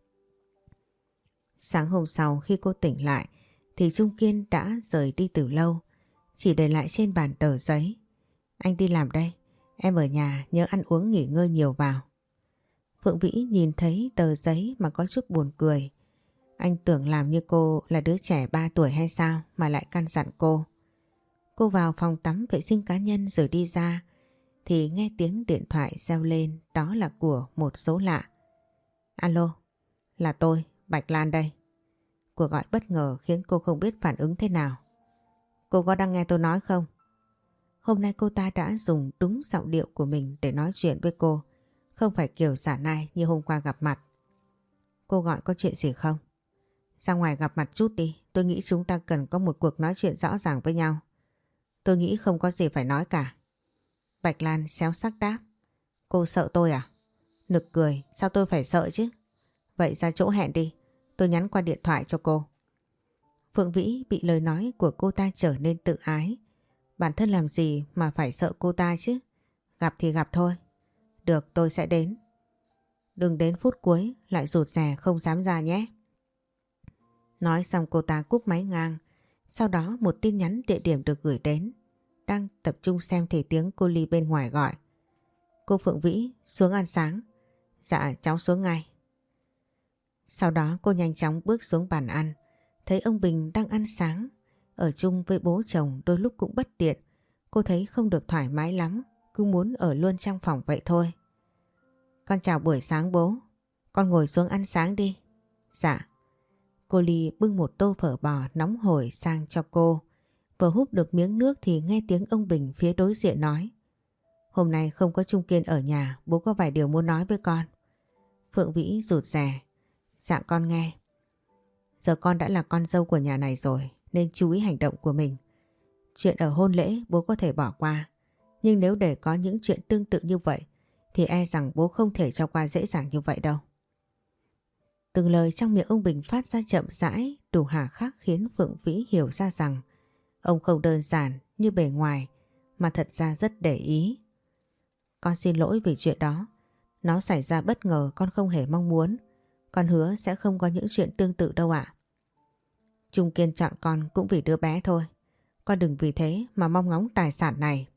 Sáng hôm sau khi cô tỉnh lại thì Trung Kiên đã rời đi từ lâu, chỉ để lại trên bàn tờ giấy. Anh đi làm đây, em ở nhà nhớ ăn uống nghỉ ngơi nhiều vào. Phượng Vĩ nhìn thấy tờ giấy mà có chút buồn cười. Anh tưởng làm như cô là đứa trẻ 3 tuổi hay sao mà lại căn dặn cô. Cô vào phòng tắm vệ sinh cá nhân rồi đi ra thì nghe tiếng điện thoại reo lên, đó là của một số lạ. Alo, là tôi, Bạch Lan đây. Cuộc gọi bất ngờ khiến cô không biết phản ứng thế nào. Cô có đang nghe tôi nói không? Hôm nay cô ta đã dùng đúng giọng điệu của mình để nói chuyện với cô, không phải kiểu giả nai như hôm qua gặp mặt. Cô gọi có chuyện gì không? Ra ngoài gặp mặt chút đi, tôi nghĩ chúng ta cần có một cuộc nói chuyện rõ ràng với nhau. Tôi nghĩ không có gì phải nói cả. Bạch Lan xéo sắc đáp. Cô sợ tôi à? Nực cười, sao tôi phải sợ chứ? Vậy ra chỗ hẹn đi, tôi nhắn qua điện thoại cho cô. Phượng Vĩ bị lời nói của cô ta trở nên tự ái. Bản thân làm gì mà phải sợ cô ta chứ? Gặp thì gặp thôi. Được, tôi sẽ đến. Đừng đến phút cuối lại rụt rè không dám ra nhé. Nói xong cô ta cúp máy ngang. Sau đó một tin nhắn địa điểm được gửi đến. Đang tập trung xem thì tiếng cô Ly bên ngoài gọi. Cô Phượng Vĩ xuống ăn sáng. Dạ cháu xuống ngay. Sau đó cô nhanh chóng bước xuống bàn ăn. Thấy ông Bình đang ăn sáng. Ở chung với bố chồng đôi lúc cũng bất tiện. Cô thấy không được thoải mái lắm. Cứ muốn ở luôn trong phòng vậy thôi. Con chào buổi sáng bố. Con ngồi xuống ăn sáng đi. Dạ. Cô Ly bưng một tô phở bò nóng hổi sang cho cô. Vừa húp được miếng nước thì nghe tiếng ông Bình phía đối diện nói. Hôm nay không có Trung Kiên ở nhà, bố có vài điều muốn nói với con. Phượng Vĩ rụt rè. Dạ con nghe. Giờ con đã là con dâu của nhà này rồi nên chú ý hành động của mình. Chuyện ở hôn lễ bố có thể bỏ qua. Nhưng nếu để có những chuyện tương tự như vậy thì e rằng bố không thể cho qua dễ dàng như vậy đâu. Từng lời trong miệng ông Bình phát ra chậm rãi, đủ hà khắc khiến Phượng Vĩ hiểu ra rằng ông không đơn giản như bề ngoài mà thật ra rất để ý. Con xin lỗi vì chuyện đó. Nó xảy ra bất ngờ con không hề mong muốn. Con hứa sẽ không có những chuyện tương tự đâu ạ. Trung Kiên chọn con cũng vì đứa bé thôi. Con đừng vì thế mà mong ngóng tài sản này.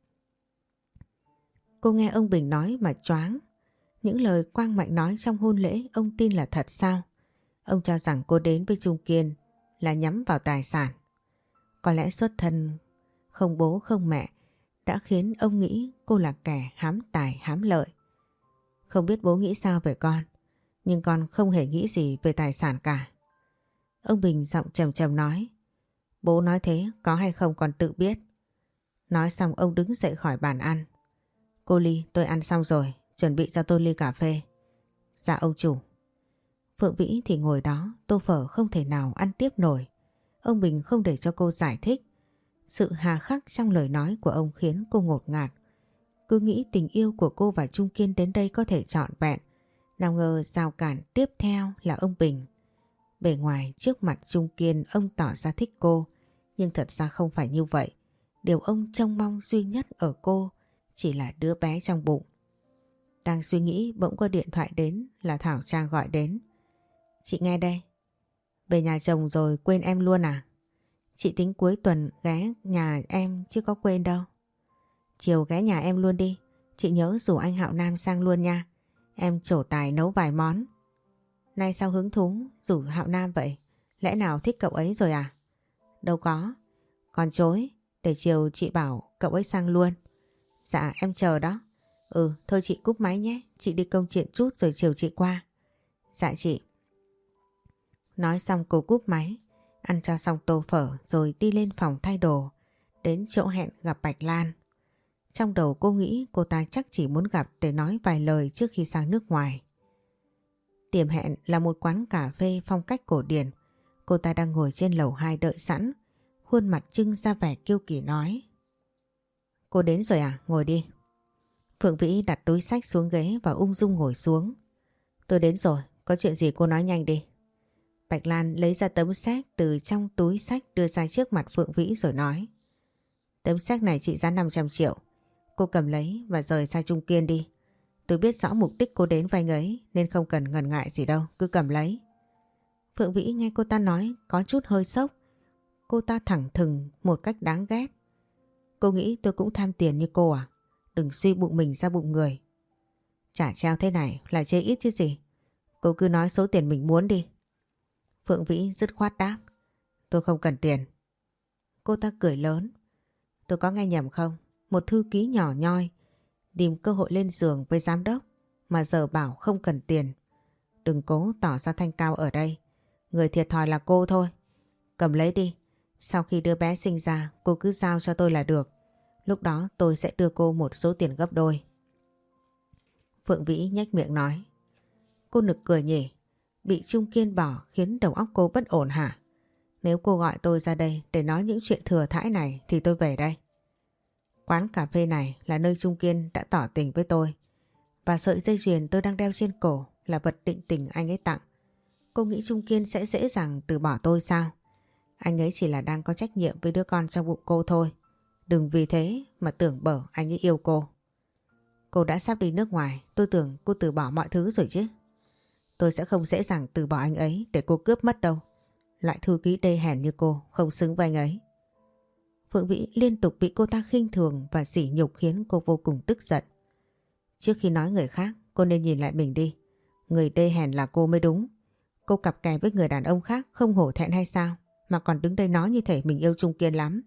Cô nghe ông Bình nói mà choáng. Những lời Quang Mạnh nói trong hôn lễ ông tin là thật sao? Ông cho rằng cô đến với Trung Kiên là nhắm vào tài sản. Có lẽ xuất thân không bố không mẹ đã khiến ông nghĩ cô là kẻ hám tài hám lợi. Không biết bố nghĩ sao về con, nhưng con không hề nghĩ gì về tài sản cả. Ông Bình giọng trầm trầm nói. Bố nói thế có hay không con tự biết. Nói xong ông đứng dậy khỏi bàn ăn. Cô Ly, tôi ăn xong rồi, chuẩn bị cho tôi ly cà phê. Dạ ông chủ. Phượng Vĩ thì ngồi đó, tô phở không thể nào ăn tiếp nổi. Ông Bình không để cho cô giải thích. Sự hà khắc trong lời nói của ông khiến cô ngột ngạt. Cứ nghĩ tình yêu của cô và Trung Kiên đến đây có thể trọn vẹn. Nào ngờ rào cản tiếp theo là ông Bình. Bề ngoài trước mặt Trung Kiên ông tỏ ra thích cô, nhưng thật ra không phải như vậy. Điều ông trông mong duy nhất ở cô chỉ là đứa bé trong bụng. Đang suy nghĩ bỗng có điện thoại đến, là Thảo Trang gọi đến. Chị nghe đây. Về nhà chồng rồi quên em luôn à? Chị tính cuối tuần ghé nhà em chứ có quên đâu. Chiều ghé nhà em luôn đi. Chị nhớ rủ anh Hạo Nam sang luôn nha. Em trổ tài nấu vài món. Nay sao hứng thú rủ Hạo Nam vậy? Lẽ nào thích cậu ấy rồi à? Đâu có. Còn chối. Để chiều chị bảo cậu ấy sang luôn. Dạ em chờ đó. Ừ thôi chị cúp máy nhé. Chị đi công chuyện chút rồi chiều chị qua. Dạ chị. Nói xong cô cúp máy. Ăn cho xong tô phở rồi đi lên phòng thay đồ. Đến chỗ hẹn gặp Bạch Lan. Trong đầu cô nghĩ cô ta chắc chỉ muốn gặp để nói vài lời trước khi sang nước ngoài. Điểm hẹn là một quán cà phê phong cách cổ điển. Cô ta đang ngồi trên lầu 2 đợi sẵn. Khuôn mặt trưng ra vẻ kiêu kỳ nói. Cô đến rồi à? Ngồi đi. Phượng Vĩ đặt túi xách xuống ghế và ung dung ngồi xuống. Tôi đến rồi, có chuyện gì cô nói nhanh đi. Bạch Lan lấy ra tấm séc từ trong túi xách đưa ra trước mặt Phượng Vĩ rồi nói. Tấm séc này trị giá 500 triệu. Cô cầm lấy và rời xa Trung Kiên đi. Tôi biết rõ mục đích cô đến với anh ấy nên không cần ngần ngại gì đâu, cứ cầm lấy. Phượng Vĩ nghe cô ta nói có chút hơi sốc. Cô ta thẳng thừng một cách đáng ghét. Cô nghĩ tôi cũng tham tiền như cô à? Đừng suy bụng mình ra bụng người. Trả treo thế này là chê ít chứ gì. Cô cứ nói số tiền mình muốn đi. Phượng Vĩ dứt khoát đáp. Tôi không cần tiền. Cô ta cười lớn. Tôi có nghe nhầm không? Một thư ký nhỏ nhoi tìm cơ hội lên giường với giám đốc mà giờ bảo không cần tiền. Đừng cố tỏ ra thanh cao ở đây. Người thiệt thòi là cô thôi. Cầm lấy đi. Sau khi đứa bé sinh ra cô cứ giao cho tôi là được. Lúc đó tôi sẽ đưa cô một số tiền gấp đôi. Phượng Vĩ nhếch miệng nói. Cô nực cười nhỉ. Bị Trung Kiên bỏ khiến đầu óc cô bất ổn hả? Nếu cô gọi tôi ra đây để nói những chuyện thừa thãi này thì tôi về đây. Quán cà phê này là nơi Trung Kiên đã tỏ tình với tôi. Và sợi dây chuyền tôi đang đeo trên cổ là vật định tình anh ấy tặng. Cô nghĩ Trung Kiên sẽ dễ dàng từ bỏ tôi sao? Anh ấy chỉ là đang có trách nhiệm với đứa con trong bụng cô thôi. Đừng vì thế mà tưởng bở anh ấy yêu cô. Cô đã sắp đi nước ngoài, tôi tưởng cô từ bỏ mọi thứ rồi chứ. Tôi sẽ không dễ dàng từ bỏ anh ấy để cô cướp mất đâu. Loại thư ký đê hèn như cô không xứng với anh ấy. Phượng Vĩ liên tục bị cô ta khinh thường và sỉ nhục khiến cô vô cùng tức giận. Trước khi nói người khác, cô nên nhìn lại mình đi. Người đê hèn là cô mới đúng. Cô cặp kè với người đàn ông khác không hổ thẹn hay sao? Mà còn đứng đây nói như thể mình yêu Trung Kiên lắm.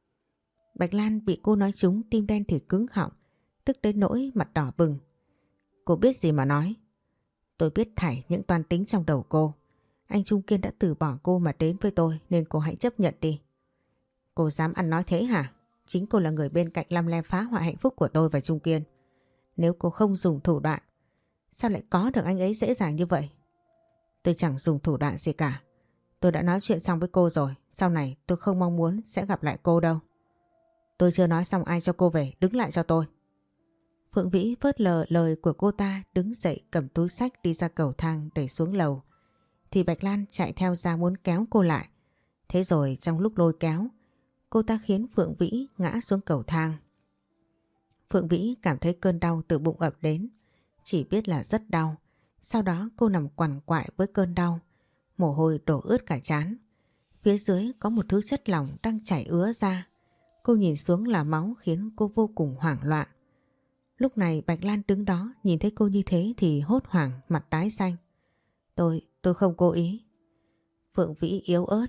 Bạch Lan bị cô nói trúng tim đen thì cứng họng, tức đến nỗi mặt đỏ bừng. Cô biết gì mà nói. Tôi biết thảy những toan tính trong đầu cô. Anh Trung Kiên đã từ bỏ cô mà đến với tôi nên cô hãy chấp nhận đi. Cô dám ăn nói thế hả? Chính cô là người bên cạnh lăm le phá hoại hạnh phúc của tôi và Trung Kiên. Nếu cô không dùng thủ đoạn, sao lại có được anh ấy dễ dàng như vậy? Tôi chẳng dùng thủ đoạn gì cả. Tôi đã nói chuyện xong với cô rồi. Sau này tôi không mong muốn sẽ gặp lại cô đâu. Tôi chưa nói xong ai cho cô về, đứng lại cho tôi. Phượng Vĩ phớt lờ lời của cô ta, đứng dậy cầm túi xách đi ra cầu thang đẩy xuống lầu. Thì Bạch Lan chạy theo ra muốn kéo cô lại. Thế rồi trong lúc lôi kéo, cô ta khiến Phượng Vĩ ngã xuống cầu thang. Phượng Vĩ cảm thấy cơn đau từ bụng ập đến, chỉ biết là rất đau. Sau đó cô nằm quằn quại với cơn đau, mồ hôi đổ ướt cả trán. Phía dưới có một thứ chất lỏng đang chảy ứa ra. Cô nhìn xuống là máu khiến cô vô cùng hoảng loạn. Lúc này Bạch Lan đứng đó nhìn thấy cô như thế thì hốt hoảng mặt tái xanh. Tôi không cố ý. Phượng Vĩ yếu ớt.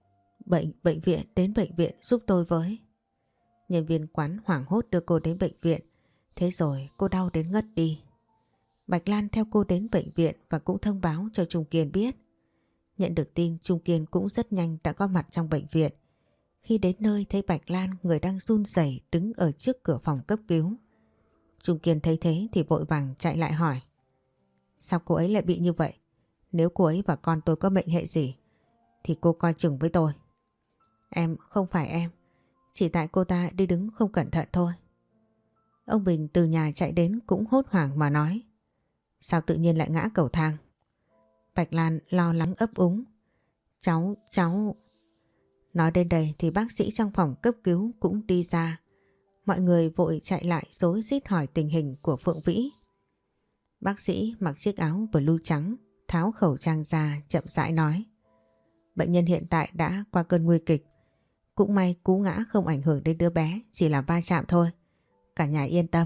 Bệnh viện, đến bệnh viện giúp tôi với. Nhân viên quán hoảng hốt đưa cô đến bệnh viện. Thế rồi cô đau đến ngất đi. Bạch Lan theo cô đến bệnh viện và cũng thông báo cho Trung Kiên biết. Nhận được tin Trung Kiên cũng rất nhanh đã có mặt trong bệnh viện. Khi đến nơi thấy Bạch Lan người đang run rẩy đứng ở trước cửa phòng cấp cứu. Trung Kiên thấy thế thì vội vàng chạy lại hỏi. Sao cô ấy lại bị như vậy? Nếu cô ấy và con tôi có mệnh hệ gì thì cô coi chừng với tôi. Em không phải em, chỉ tại cô ta đi đứng không cẩn thận thôi. Ông Bình từ nhà chạy đến cũng hốt hoảng mà nói. Sao tự nhiên lại ngã cầu thang? Bạch Lan lo lắng ấp úng. Cháu... Nói đến đây thì bác sĩ trong phòng cấp cứu cũng đi ra. Mọi người vội chạy lại rối rít hỏi tình hình của Phượng Vĩ. Bác sĩ mặc chiếc áo blue trắng, tháo khẩu trang ra chậm rãi nói. Bệnh nhân hiện tại đã qua cơn nguy kịch. Cũng may cú ngã không ảnh hưởng đến đứa bé, chỉ là va chạm thôi. Cả nhà yên tâm.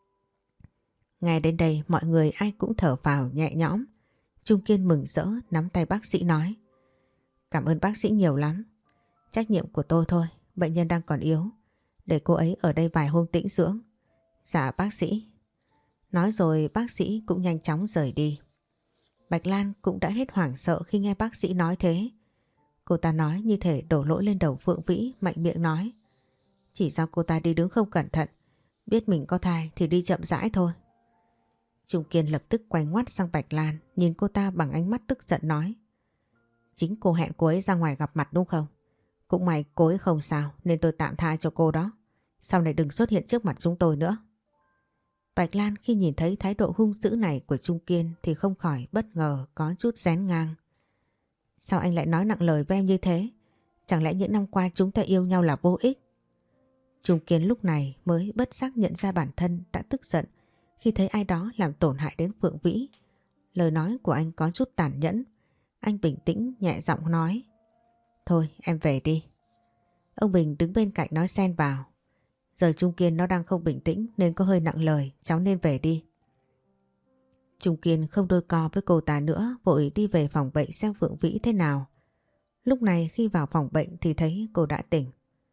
Nghe đến đây mọi người ai cũng thở phào nhẹ nhõm. Trung Kiên mừng rỡ nắm tay bác sĩ nói. Cảm ơn bác sĩ nhiều lắm. Trách nhiệm của tôi thôi, bệnh nhân đang còn yếu. Để cô ấy ở đây vài hôm tĩnh dưỡng. Dạ bác sĩ. Nói rồi bác sĩ cũng nhanh chóng rời đi. Bạch Lan cũng đã hết hoảng sợ khi nghe bác sĩ nói thế. Cô ta nói như thể đổ lỗi lên đầu Phượng Vĩ, mạnh miệng nói. Chỉ do cô ta đi đứng không cẩn thận, biết mình có thai thì đi chậm rãi thôi. Trung Kiên lập tức quay ngoắt sang Bạch Lan, nhìn cô ta bằng ánh mắt tức giận nói. Chính cô hẹn cô ấy ra ngoài gặp mặt đúng không? Cũng may cô ấy không sao nên tôi tạm tha cho cô đó. Sau này đừng xuất hiện trước mặt chúng tôi nữa. Bạch Lan khi nhìn thấy thái độ hung dữ này của Trung Kiên thì không khỏi bất ngờ có chút rén ngang. Sao anh lại nói nặng lời với em như thế? Chẳng lẽ những năm qua chúng ta yêu nhau là vô ích? Trung Kiên lúc này mới bất giác nhận ra bản thân đã tức giận khi thấy ai đó làm tổn hại đến Phượng Vĩ. Lời nói của anh có chút tàn nhẫn. Anh bình tĩnh nhẹ giọng nói. Thôi em về đi. Ông Bình đứng bên cạnh nói xen vào. Giờ Trung Kiên nó đang không bình tĩnh nên có hơi nặng lời, cháu nên về đi. Trung Kiên không đôi co với cô ta nữa, vội đi về phòng bệnh xem Phượng Vĩ thế nào. Lúc này khi vào phòng bệnh thì thấy cô đã tỉnh.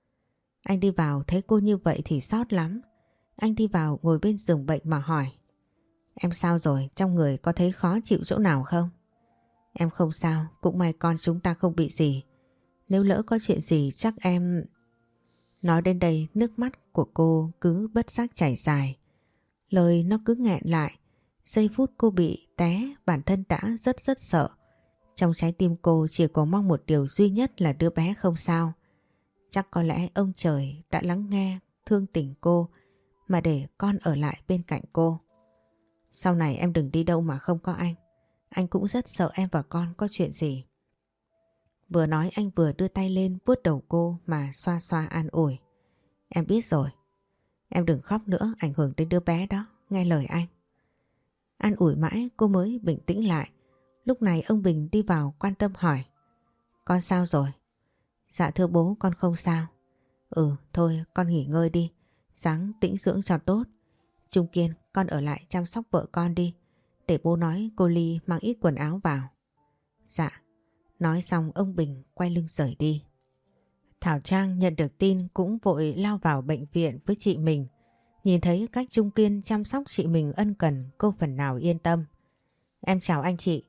Anh đi vào thấy cô như vậy thì xót lắm. Anh đi vào ngồi bên giường bệnh mà hỏi. Em sao rồi, trong người có thấy khó chịu chỗ nào không? Em không sao, cũng may con chúng ta không bị gì. Nếu lỡ có chuyện gì chắc em... Nói đến đây nước mắt của cô cứ bất giác chảy dài. Lời nó cứ nghẹn lại. Giây phút cô bị té bản thân đã rất sợ. Trong trái tim cô chỉ có mong một điều duy nhất là đứa bé không sao. Chắc có lẽ ông trời đã lắng nghe thương tình cô mà để con ở lại bên cạnh cô. Sau này em đừng đi đâu mà không có anh. Anh cũng rất sợ em và con có chuyện gì. Vừa nói anh vừa đưa tay lên vuốt đầu cô mà xoa xoa an ủi. Em biết rồi. Em đừng khóc nữa, ảnh hưởng đến đứa bé đó, nghe lời anh. An ủi mãi cô mới bình tĩnh lại. Lúc này ông Bình đi vào quan tâm hỏi. Con sao rồi? Dạ thưa bố con không sao. Thôi con nghỉ ngơi đi. Ráng tĩnh dưỡng cho tốt. Trung Kiên con ở lại chăm sóc vợ con đi. Để bố nói cô Ly mang ít quần áo vào. Dạ. Nói xong ông Bình quay lưng rời đi. Thảo Trang nhận được tin cũng vội lao vào bệnh viện với chị mình. Nhìn thấy cách Trung Kiên chăm sóc chị mình ân cần, cô phần nào yên tâm. Em chào anh chị.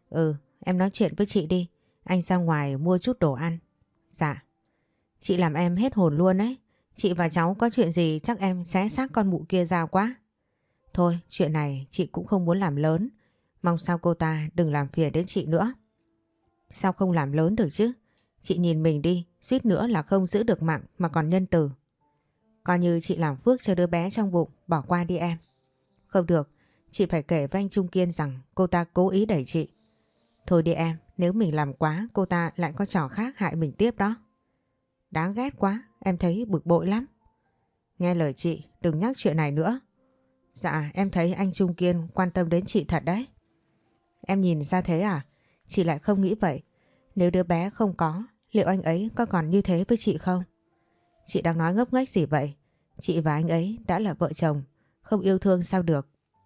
Em nói chuyện với chị đi. Anh ra ngoài mua chút đồ ăn. Dạ. Chị làm em hết hồn luôn ấy. Chị và cháu có chuyện gì chắc em xé xác con mụ kia ra quá. Thôi chuyện này chị cũng không muốn làm lớn. Mong sao cô ta đừng làm phiền đến chị nữa. Sao không làm lớn được chứ? Chị nhìn mình đi, suýt nữa là không giữ được mạng mà còn nhân từ. Coi như chị làm phước cho đứa bé trong bụng, bỏ qua đi em. Không được, chị phải kể với anh Trung Kiên rằng cô ta cố ý đẩy chị. Thôi đi em, nếu mình làm quá cô ta lại có trò khác hại mình tiếp đó. Đáng ghét quá, em thấy bực bội lắm. Nghe lời chị, đừng nhắc chuyện này nữa. Dạ, em thấy anh Trung Kiên quan tâm đến chị thật đấy. Em nhìn ra thế à? Chị lại không nghĩ vậy. Nếu đứa bé không có, liệu anh ấy có còn như thế với chị không? Chị đang nói ngốc nghếch gì vậy? Chị và anh ấy đã là vợ chồng, không yêu thương sao được?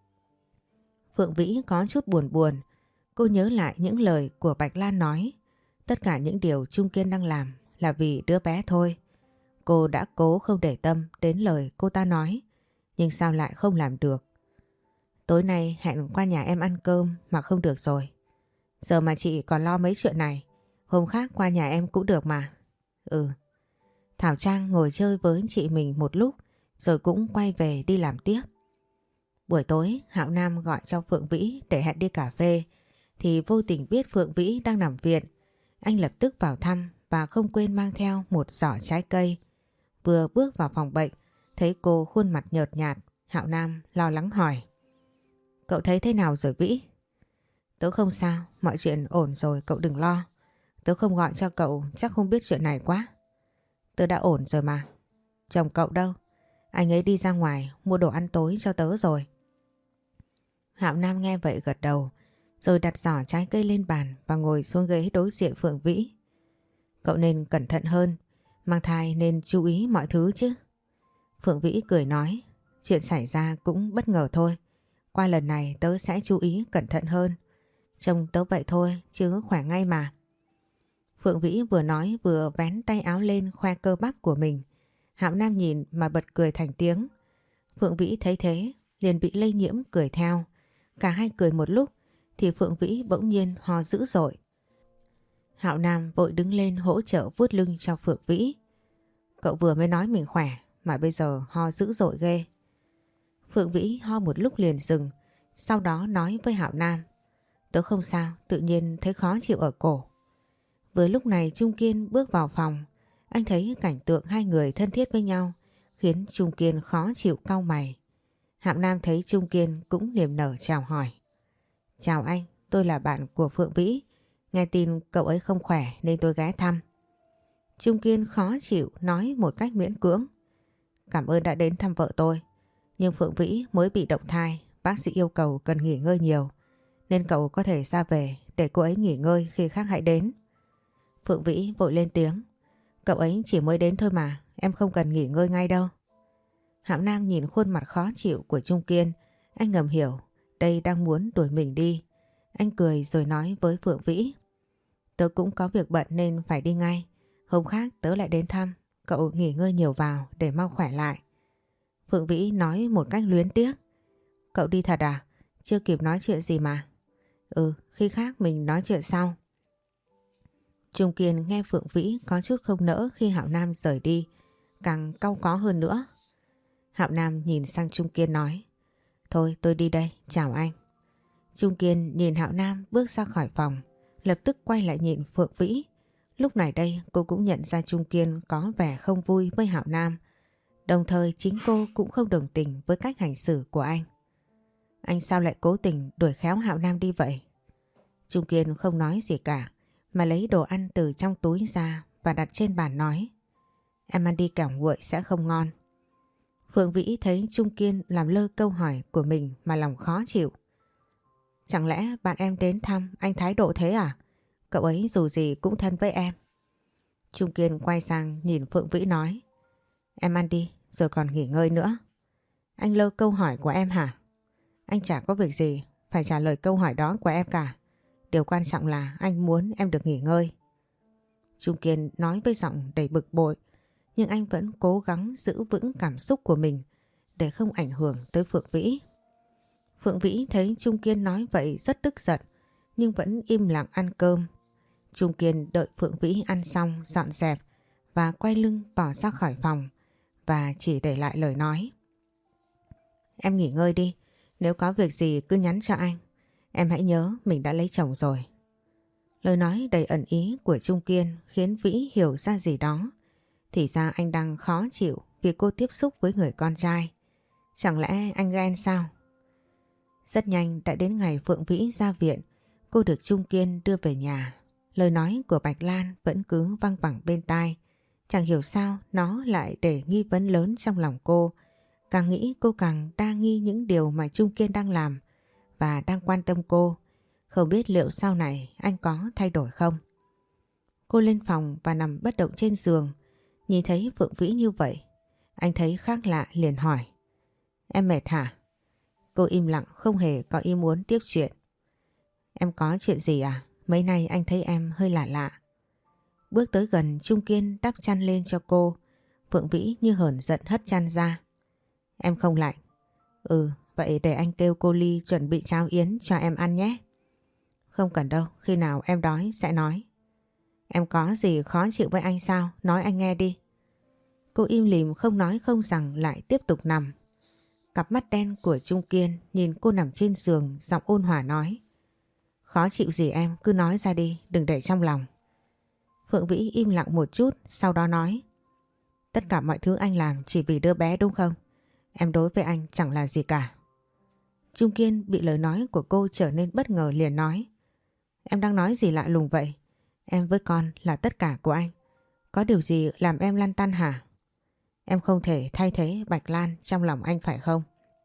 Phượng Vĩ có chút buồn buồn. Cô nhớ lại những lời của Bạch Lan nói. Tất cả những điều Trung Kiên đang làm là vì đứa bé thôi. Cô đã cố không để tâm đến lời cô ta nói, nhưng sao lại không làm được? Tối nay hẹn qua nhà em ăn cơm mà không được rồi. Giờ mà chị còn lo mấy chuyện này, hôm khác qua nhà em cũng được mà. Thảo Trang ngồi chơi với chị mình một lúc rồi cũng quay về đi làm tiếp. Buổi tối Hạo Nam gọi cho Phượng Vĩ để hẹn đi cà phê thì vô tình biết Phượng Vĩ đang nằm viện. Anh lập tức vào thăm và không quên mang theo một giỏ trái cây. Vừa bước vào phòng bệnh, thấy cô khuôn mặt nhợt nhạt, Hạo Nam lo lắng hỏi. Cậu thấy thế nào rồi Vĩ? Tớ không sao, mọi chuyện ổn rồi, cậu đừng lo. Tớ không gọi cho cậu chắc không biết chuyện này quá. Tớ đã ổn rồi mà. Chồng cậu đâu? Anh ấy đi ra ngoài mua đồ ăn tối cho tớ rồi. Hạo Nam nghe vậy gật đầu, rồi đặt giỏ trái cây lên bàn và ngồi xuống ghế đối diện Phượng Vĩ. Cậu nên cẩn thận hơn, mang thai nên chú ý mọi thứ chứ. Phượng Vĩ cười nói, chuyện xảy ra cũng bất ngờ thôi. Qua lần này tớ sẽ chú ý cẩn thận hơn. Trông tớ vậy thôi chứ khỏe ngay mà. Phượng Vĩ vừa nói vừa vén tay áo lên khoe cơ bắp của mình. Hạo Nam nhìn mà bật cười thành tiếng. Phượng Vĩ thấy thế liền bị lây nhiễm cười theo. Cả hai cười một lúc thì Phượng Vĩ bỗng nhiên ho dữ dội. Hạo Nam vội đứng lên hỗ trợ vuốt lưng cho Phượng Vĩ. Cậu vừa mới nói mình khỏe mà bây giờ ho dữ dội ghê. Phượng Vĩ ho một lúc liền dừng, sau đó nói với Hạo Nam. Tớ không sao, tự nhiên thấy khó chịu ở cổ. Vừa lúc này Trung Kiên bước vào phòng. Anh thấy cảnh tượng hai người thân thiết với nhau khiến Trung Kiên khó chịu cau mày. Hạo Nam thấy Trung Kiên cũng niềm nở chào hỏi. Chào anh, tôi là bạn của Phượng Vĩ. Nghe tin cậu ấy không khỏe nên tôi ghé thăm. Trung Kiên khó chịu nói một cách miễn cưỡng. Cảm ơn đã đến thăm vợ tôi. Nhưng Phượng Vĩ mới bị động thai, bác sĩ yêu cầu cần nghỉ ngơi nhiều. Nên cậu có thể ra về để cô ấy nghỉ ngơi khi khác hãy đến. Phượng Vĩ vội lên tiếng. Cậu ấy chỉ mới đến thôi mà, em không cần nghỉ ngơi ngay đâu. Hạo Nam nhìn khuôn mặt khó chịu của Trung Kiên, anh ngầm hiểu đây đang muốn đuổi mình đi. Anh cười rồi nói với Phượng Vĩ. Tớ cũng có việc bận nên phải đi ngay. Hôm khác tớ lại đến thăm, cậu nghỉ ngơi nhiều vào để mau khỏe lại. Phượng Vĩ nói một cách luyến tiếc. Cậu đi thật à? Chưa kịp nói chuyện gì mà. Khi khác mình nói chuyện sau. Trung Kiên nghe Phượng Vĩ có chút không nỡ khi Hạo Nam rời đi, càng cau có hơn nữa. Hạo Nam nhìn sang Trung Kiên nói. Thôi tôi đi đây, chào anh. Trung Kiên nhìn Hạo Nam bước ra khỏi phòng, lập tức quay lại nhìn Phượng Vĩ. Lúc này đây cô cũng nhận ra Trung Kiên có vẻ không vui với Hạo Nam. Đồng thời chính cô cũng không đồng tình với cách hành xử của anh. Anh sao lại cố tình đuổi khéo Hạo Nam đi vậy? Trung Kiên không nói gì cả, mà lấy đồ ăn từ trong túi ra và đặt trên bàn nói. Em ăn đi kẻo nguội sẽ không ngon. Phượng Vĩ thấy Trung Kiên làm lơ câu hỏi của mình mà lòng khó chịu. Chẳng lẽ bạn em đến thăm anh thái độ thế à? Cậu ấy dù gì cũng thân với em. Trung Kiên quay sang nhìn Phượng Vĩ nói. Em ăn đi rồi còn nghỉ ngơi nữa. Anh lơ câu hỏi của em hả? Anh chả có việc gì phải trả lời câu hỏi đó của em cả. Điều quan trọng là anh muốn em được nghỉ ngơi. Trung Kiên nói với giọng đầy bực bội, nhưng anh vẫn cố gắng giữ vững cảm xúc của mình để không ảnh hưởng tới Phượng Vĩ. Phượng Vĩ thấy Trung Kiên nói vậy rất tức giận, nhưng vẫn im lặng ăn cơm. Trung Kiên đợi Phượng Vĩ ăn xong dọn dẹp và quay lưng bỏ ra khỏi phòng và chỉ để lại lời nói. Em nghỉ ngơi đi, nếu có việc gì cứ nhắn cho anh. Em hãy nhớ mình đã lấy chồng rồi. Lời nói đầy ẩn ý của Trung Kiên khiến Vĩ hiểu ra gì đó. Thì ra anh đang khó chịu vì cô tiếp xúc với người con trai. Chẳng lẽ anh ghen sao? Rất nhanh đã đến ngày Phượng Vĩ ra viện, cô được Trung Kiên đưa về nhà. Lời nói của Bạch Lan vẫn cứ văng vẳng bên tai. Chẳng hiểu sao nó lại để nghi vấn lớn trong lòng cô. Càng nghĩ cô càng đa nghi những điều mà Trung Kiên đang làm và đang quan tâm cô. Không biết liệu sau này anh có thay đổi không? Cô lên phòng và nằm bất động trên giường. Nhìn thấy Phượng Vĩ như vậy, anh thấy khác lạ liền hỏi. Em mệt hả? Cô im lặng không hề có ý muốn tiếp chuyện. Em có chuyện gì à? Mấy nay anh thấy em hơi lạ lạ. Bước tới gần, Trung Kiên đắp chăn lên cho cô. Phượng Vĩ như hờn giận hất chăn ra. Em không lạnh. Vậy để anh kêu cô Ly chuẩn bị cháo yến cho em ăn nhé. Không cần đâu, khi nào em đói sẽ nói. Em có gì khó chịu với anh sao? Nói anh nghe đi. Cô im lìm không nói không rằng lại tiếp tục nằm. Cặp mắt đen của Trung Kiên nhìn cô nằm trên giường, giọng ôn hòa nói. Khó chịu gì em, cứ nói ra đi, đừng để trong lòng. Phượng Vĩ im lặng một chút, sau đó nói. Tất cả mọi thứ anh làm chỉ vì đứa bé đúng không? Em đối với anh chẳng là gì cả. Trung Kiên bị lời nói của cô trở nên bất ngờ liền nói. Em đang nói gì lạ lùng vậy? Em với con là tất cả của anh. Có điều gì làm em lăn tăn hả? Em không thể thay thế Bạch Lan trong lòng anh phải không?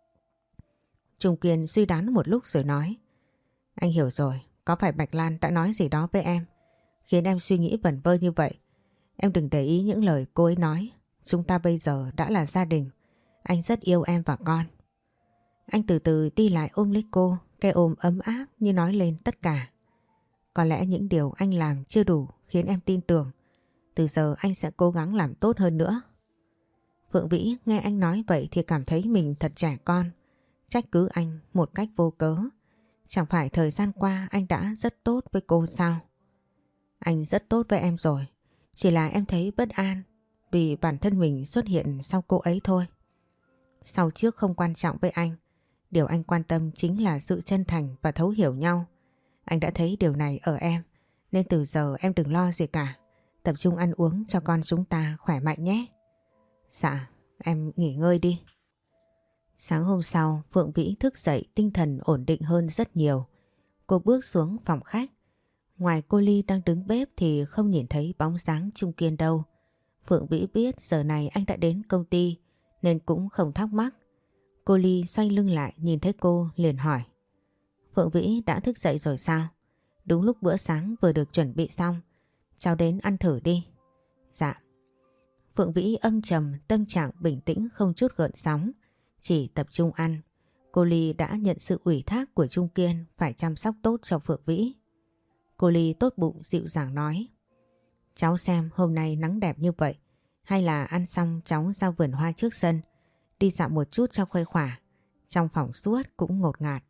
Trung Kiên suy đoán một lúc rồi nói. Anh hiểu rồi, có phải Bạch Lan đã nói gì đó với em khiến em suy nghĩ vẩn vơ như vậy? Em đừng để ý những lời cô ấy nói. Chúng ta bây giờ đã là gia đình. Anh rất yêu em và con. Anh từ từ đi lại ôm lấy cô, cái ôm ấm áp như nói lên tất cả. Có lẽ những điều anh làm chưa đủ khiến em tin tưởng. Từ giờ anh sẽ cố gắng làm tốt hơn nữa. Phượng Vĩ nghe anh nói vậy thì cảm thấy mình thật trẻ con, trách cứ anh một cách vô cớ. Chẳng phải thời gian qua anh đã rất tốt với cô sao? Anh rất tốt với em rồi, chỉ là em thấy bất an vì bản thân mình xuất hiện sau cô ấy thôi. Sau trước không quan trọng với anh, điều anh quan tâm chính là sự chân thành và thấu hiểu nhau. Anh đã thấy điều này ở em, nên từ giờ em đừng lo gì cả. Tập trung ăn uống cho con chúng ta khỏe mạnh nhé. Dạ, em nghỉ ngơi đi. Sáng hôm sau, Phượng Vĩ thức dậy tinh thần ổn định hơn rất nhiều. Cô bước xuống phòng khách. Ngoài cô Ly đang đứng bếp thì không nhìn thấy bóng dáng Trung Kiên đâu. Phượng Vĩ biết giờ này anh đã đến công ty nên cũng không thắc mắc. Cô Ly xoay lưng lại nhìn thấy cô liền hỏi. Phượng Vĩ đã thức dậy rồi sao? Đúng lúc bữa sáng vừa được chuẩn bị xong. Cháu đến ăn thử đi. Dạ. Phượng Vĩ âm trầm, tâm trạng bình tĩnh không chút gợn sóng, chỉ tập trung ăn. Cô Ly đã nhận sự ủy thác của Trung Kiên phải chăm sóc tốt cho Phượng Vĩ. Cô Ly tốt bụng dịu dàng nói. Cháu xem hôm nay nắng đẹp như vậy, hay là ăn xong cháu ra vườn hoa trước sân, đi dạo một chút cho khuây khỏa. Trong phòng suốt cũng ngột ngạt.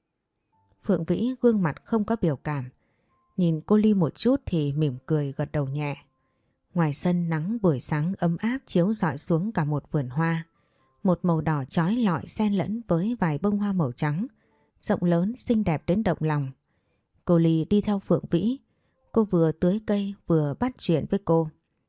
Phượng Vĩ gương mặt không có biểu cảm, nhìn cô Ly một chút thì mỉm cười gật đầu nhẹ. Ngoài sân nắng buổi sáng ấm áp chiếu rọi xuống cả một vườn hoa. Một màu đỏ chói lọi xen lẫn với vài bông hoa màu trắng, rộng lớn xinh đẹp đến động lòng. Cô Ly đi theo Phượng Vĩ, cô vừa tưới cây vừa bắt chuyện với cô.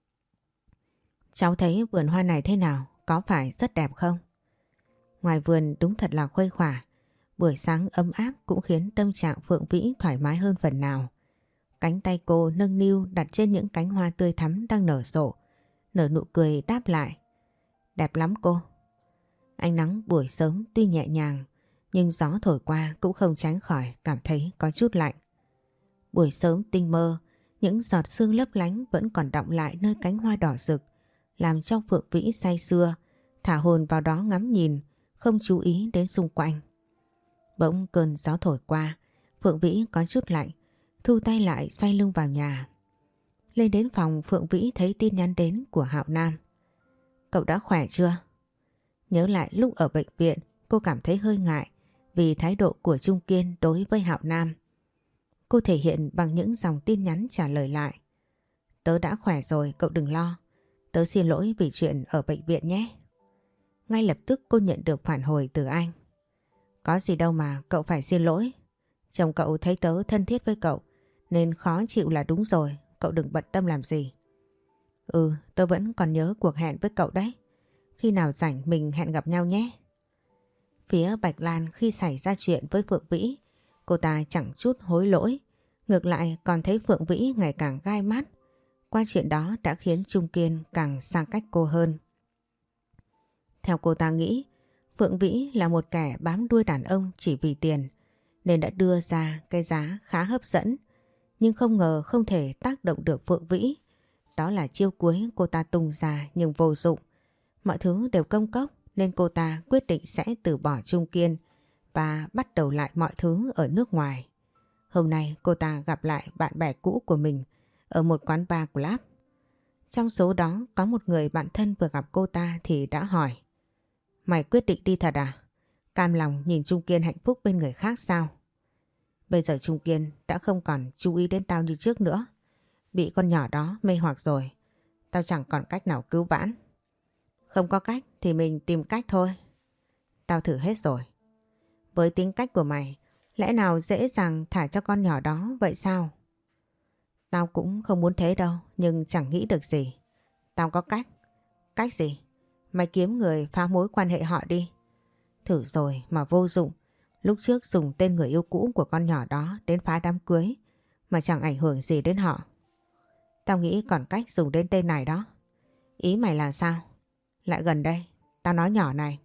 Cháu thấy vườn hoa này thế nào, có phải rất đẹp không? Ngoài vườn đúng thật là khuây khỏa, buổi sáng ấm áp cũng khiến tâm trạng Phượng Vĩ thoải mái hơn phần nào. Cánh tay cô nâng niu đặt trên những cánh hoa tươi thắm đang nở rộ, nở nụ cười đáp lại. Đẹp lắm cô. Ánh nắng buổi sớm tuy nhẹ nhàng, nhưng gió thổi qua cũng không tránh khỏi cảm thấy có chút lạnh. Buổi sớm tinh mơ, những giọt sương lấp lánh vẫn còn đọng lại nơi cánh hoa đỏ rực, làm cho Phượng Vĩ say sưa, thả hồn vào đó ngắm nhìn, không chú ý đến xung quanh. Bỗng cơn gió thổi qua, Phượng Vĩ có chút lạnh, thu tay lại xoay lưng vào nhà. Lên đến phòng, Phượng Vĩ thấy tin nhắn đến của Hạo Nam. Cậu đã khỏe chưa? Nhớ lại lúc ở bệnh viện, cô cảm thấy hơi ngại vì thái độ của Trung Kiên đối với Hạo Nam. Cô thể hiện bằng những dòng tin nhắn trả lời lại. Tớ đã khỏe rồi, cậu đừng lo. Tớ xin lỗi vì chuyện ở bệnh viện nhé. Ngay lập tức cô nhận được phản hồi từ anh. Có gì đâu mà cậu phải xin lỗi. Chồng cậu thấy tớ thân thiết với cậu nên khó chịu là đúng rồi, cậu đừng bận tâm làm gì. Tớ vẫn còn nhớ cuộc hẹn với cậu đấy. Khi nào rảnh mình hẹn gặp nhau nhé. Phía Bạch Lan khi xảy ra chuyện với Phượng Vĩ, cô ta chẳng chút hối lỗi, ngược lại còn thấy Phượng Vĩ ngày càng gai mắt. Qua chuyện đó đã khiến Trung Kiên càng xa cách cô hơn. Theo cô ta nghĩ, Phượng Vĩ là một kẻ bám đuôi đàn ông chỉ vì tiền, nên đã đưa ra cái giá khá hấp dẫn. Nhưng không ngờ không thể tác động được Phượng Vĩ. Đó là chiêu cuối cô ta tung ra nhưng vô dụng. Mọi thứ đều công cốc nên cô ta quyết định sẽ từ bỏ Trung Kiên và bắt đầu lại mọi thứ ở nước ngoài. Hôm nay cô ta gặp lại bạn bè cũ của mình ở một quán bar club. Trong số đó có một người bạn thân vừa gặp cô ta thì đã hỏi. Mày quyết định đi thật à? Cam lòng nhìn Trung Kiên hạnh phúc bên người khác sao? Bây giờ Trung Kiên đã không còn chú ý đến tao như trước nữa. Bị con nhỏ đó mê hoặc rồi. Tao chẳng còn cách nào cứu vãn. Không có cách thì mình tìm cách thôi. Tao thử hết rồi. Với tính cách của mày, lẽ nào dễ dàng thả cho con nhỏ đó vậy sao? Tao cũng không muốn thế đâu, nhưng chẳng nghĩ được gì. Tao có cách. Cách gì? Mày kiếm người phá mối quan hệ họ đi. Thử rồi mà vô dụng. Lúc trước dùng tên người yêu cũ của con nhỏ đó đến phá đám cưới mà chẳng ảnh hưởng gì đến họ. Tao nghĩ còn cách dùng đến tên này đó. Ý mày là sao? Lại gần đây, tao nói nhỏ này.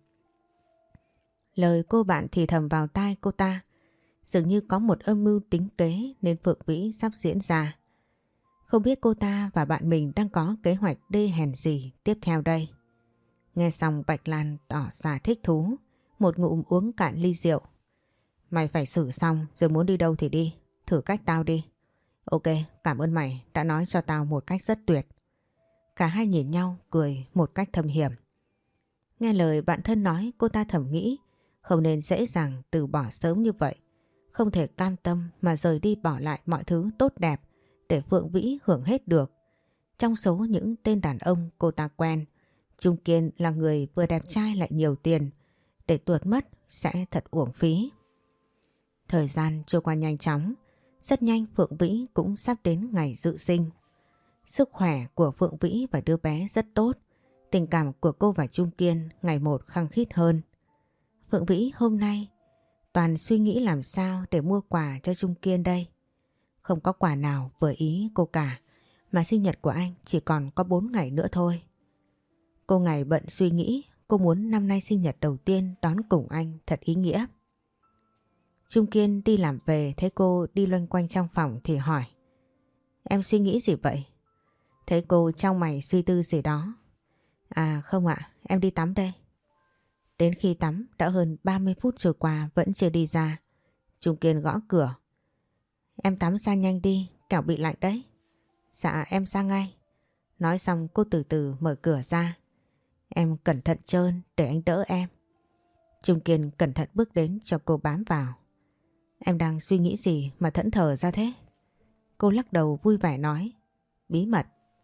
Lời cô bạn thì thầm vào tai cô ta. Dường như có một âm mưu tính kế nên Phượng Vĩ sắp diễn ra. Không biết cô ta và bạn mình đang có kế hoạch đê hèn gì tiếp theo đây. Nghe xong Bạch Lan tỏ ra thích thú. Một ngụm uống cạn ly rượu. Mày phải xử xong rồi muốn đi đâu thì đi. Thử cách tao đi. Ok, cảm ơn mày đã nói cho tao một cách rất tuyệt. Cả hai nhìn nhau cười một cách thâm hiểm. Nghe lời bạn thân nói, cô ta thầm nghĩ không nên dễ dàng từ bỏ sớm như vậy. Không thể cam tâm mà rời đi bỏ lại mọi thứ tốt đẹp để Phượng Vĩ hưởng hết được. Trong số những tên đàn ông cô ta quen, Trung Kiên là người vừa đẹp trai lại nhiều tiền. Để tuột mất sẽ thật uổng phí. Thời gian trôi qua nhanh chóng. Rất nhanh Phượng Vĩ cũng sắp đến ngày dự sinh. Sức khỏe của Phượng Vĩ và đứa bé rất tốt. Tình cảm của cô và Trung Kiên ngày một khăng khít hơn. Phượng Vĩ hôm nay toàn suy nghĩ làm sao để mua quà cho Trung Kiên đây. Không có quà nào vừa ý cô cả, mà sinh nhật của anh chỉ còn có 4 ngày nữa thôi. Cô ngày bận suy nghĩ, cô muốn năm nay sinh nhật đầu tiên đón cùng anh thật ý nghĩa. Trung Kiên đi làm về thấy cô đi loanh quanh trong phòng thì hỏi. Em suy nghĩ gì vậy? Thấy cô trong mày suy tư gì đó. À không ạ, em đi tắm đây. Đến khi tắm đã hơn 30 phút trôi qua vẫn chưa đi ra. Trung Kiên gõ cửa. Em tắm ra nhanh đi, kẻo bị lạnh đấy. Dạ em ra ngay. Nói xong cô từ từ mở cửa ra. Em cẩn thận trơn để anh đỡ em. Trung Kiên cẩn thận bước đến cho cô bám vào. Em đang suy nghĩ gì mà thẫn thờ ra thế? Cô lắc đầu vui vẻ nói. Bí mật.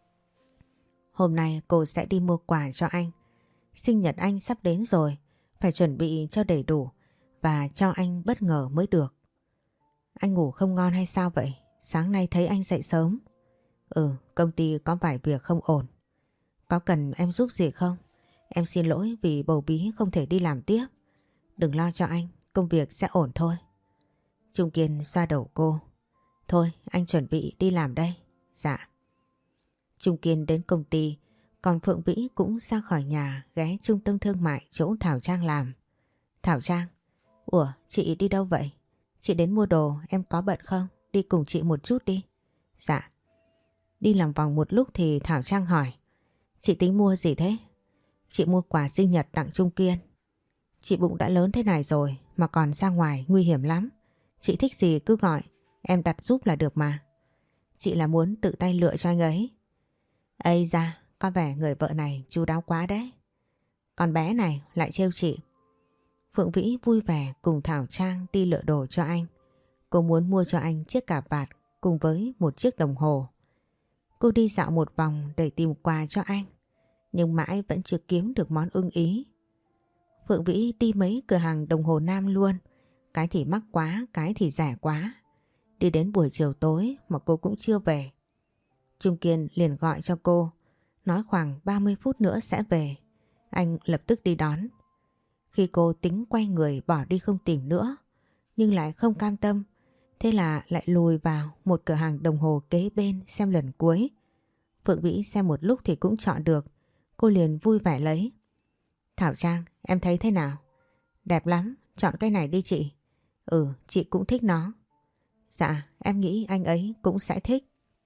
Hôm nay cô sẽ đi mua quà cho anh. Sinh nhật anh sắp đến rồi. Phải chuẩn bị cho đầy đủ và cho anh bất ngờ mới được. Anh ngủ không ngon hay sao vậy? Sáng nay thấy anh dậy sớm. Công ty có vài việc không ổn. Có cần em giúp gì không? Em xin lỗi vì bầu bí không thể đi làm tiếp. Đừng lo cho anh, công việc sẽ ổn thôi. Trung Kiên xoa đầu cô. Thôi anh chuẩn bị đi làm đây. Dạ. Trung Kiên đến công ty, còn Phượng Vĩ cũng ra khỏi nhà ghé trung tâm thương mại chỗ Thảo Trang làm. Thảo Trang, ủa chị đi đâu vậy? Chị đến mua đồ, em có bận không? Đi cùng chị một chút đi. Dạ. Đi lòng vòng một lúc thì Thảo Trang hỏi. Chị tính mua gì thế? Chị mua quà sinh nhật tặng Trung Kiên. Chị bụng đã lớn thế này rồi mà còn ra ngoài nguy hiểm lắm. Chị thích gì cứ gọi, em đặt giúp là được mà. Chị là muốn tự tay lựa cho anh ấy. Ây da, có vẻ người vợ này chu đáo quá đấy. Con bé này lại trêu chị. Phượng Vĩ vui vẻ cùng Thảo Trang đi lựa đồ cho anh. Cô muốn mua cho anh chiếc cà vạt cùng với một chiếc đồng hồ. Cô đi dạo một vòng để tìm quà cho anh, nhưng mãi vẫn chưa kiếm được món ưng ý. Phượng Vĩ đi mấy cửa hàng đồng hồ nam luôn. Cái thì mắc quá, cái thì rẻ quá. Đi đến buổi chiều tối mà cô cũng chưa về. Trung Kiên liền gọi cho cô, nói khoảng 30 phút nữa sẽ về. Anh lập tức đi đón. Khi cô tính quay người bỏ đi không tìm nữa, nhưng lại không cam tâm. Thế là lại lùi vào một cửa hàng đồng hồ kế bên xem lần cuối. Phượng Vĩ xem một lúc thì cũng chọn được. Cô liền vui vẻ lấy. Thảo Trang, em thấy thế nào? Đẹp lắm, chọn cái này đi chị. Chị cũng thích nó. Dạ, em nghĩ anh ấy cũng sẽ thích.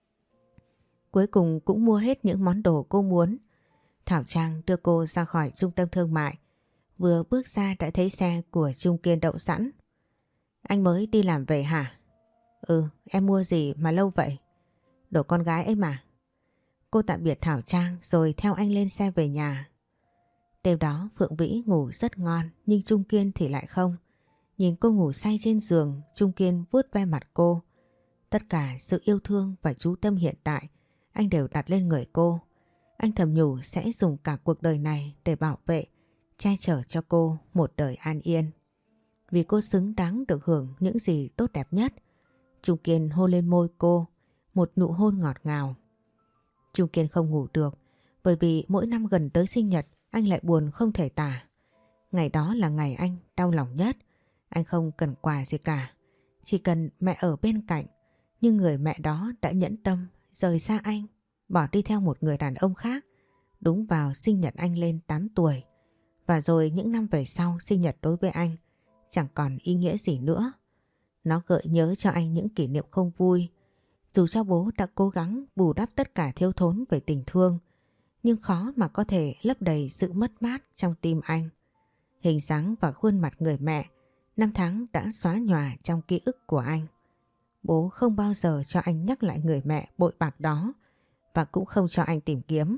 Cuối cùng cũng mua hết những món đồ cô muốn. Thảo Trang đưa cô ra khỏi trung tâm thương mại. Vừa bước ra đã thấy xe của Trung Kiên đậu sẵn. Anh mới đi làm về hả? Em mua gì mà lâu vậy? Đồ con gái ấy mà. Cô tạm biệt Thảo Trang rồi theo anh lên xe về nhà. Đêm đó Phượng Vĩ ngủ rất ngon nhưng Trung Kiên thì lại không. Nhìn cô ngủ say trên giường, Trung Kiên vuốt ve mặt cô. Tất cả sự yêu thương và chú tâm hiện tại anh đều đặt lên người cô. Anh thầm nhủ sẽ dùng cả cuộc đời này để bảo vệ, che chở cho cô một đời an yên. Vì cô xứng đáng được hưởng những gì tốt đẹp nhất. Trung Kiên hôn lên môi cô, một nụ hôn ngọt ngào. Trung Kiên không ngủ được, bởi vì mỗi năm gần tới sinh nhật anh lại buồn không thể tả. Ngày đó là ngày anh đau lòng nhất. Anh không cần quà gì cả, chỉ cần mẹ ở bên cạnh. Nhưng người mẹ đó đã nhẫn tâm rời xa anh, bỏ đi theo một người đàn ông khác, đúng vào sinh nhật anh lên 8 tuổi. Và rồi những năm về sau, sinh nhật đối với anh chẳng còn ý nghĩa gì nữa. Nó gợi nhớ cho anh những kỷ niệm không vui. Dù cho bố đã cố gắng bù đắp tất cả thiếu thốn về tình thương, nhưng khó mà có thể lấp đầy sự mất mát trong tim anh. Hình dáng và khuôn mặt người mẹ năm tháng đã xóa nhòa trong ký ức của anh. Bố không bao giờ cho anh nhắc lại người mẹ bội bạc đó, và cũng không cho anh tìm kiếm.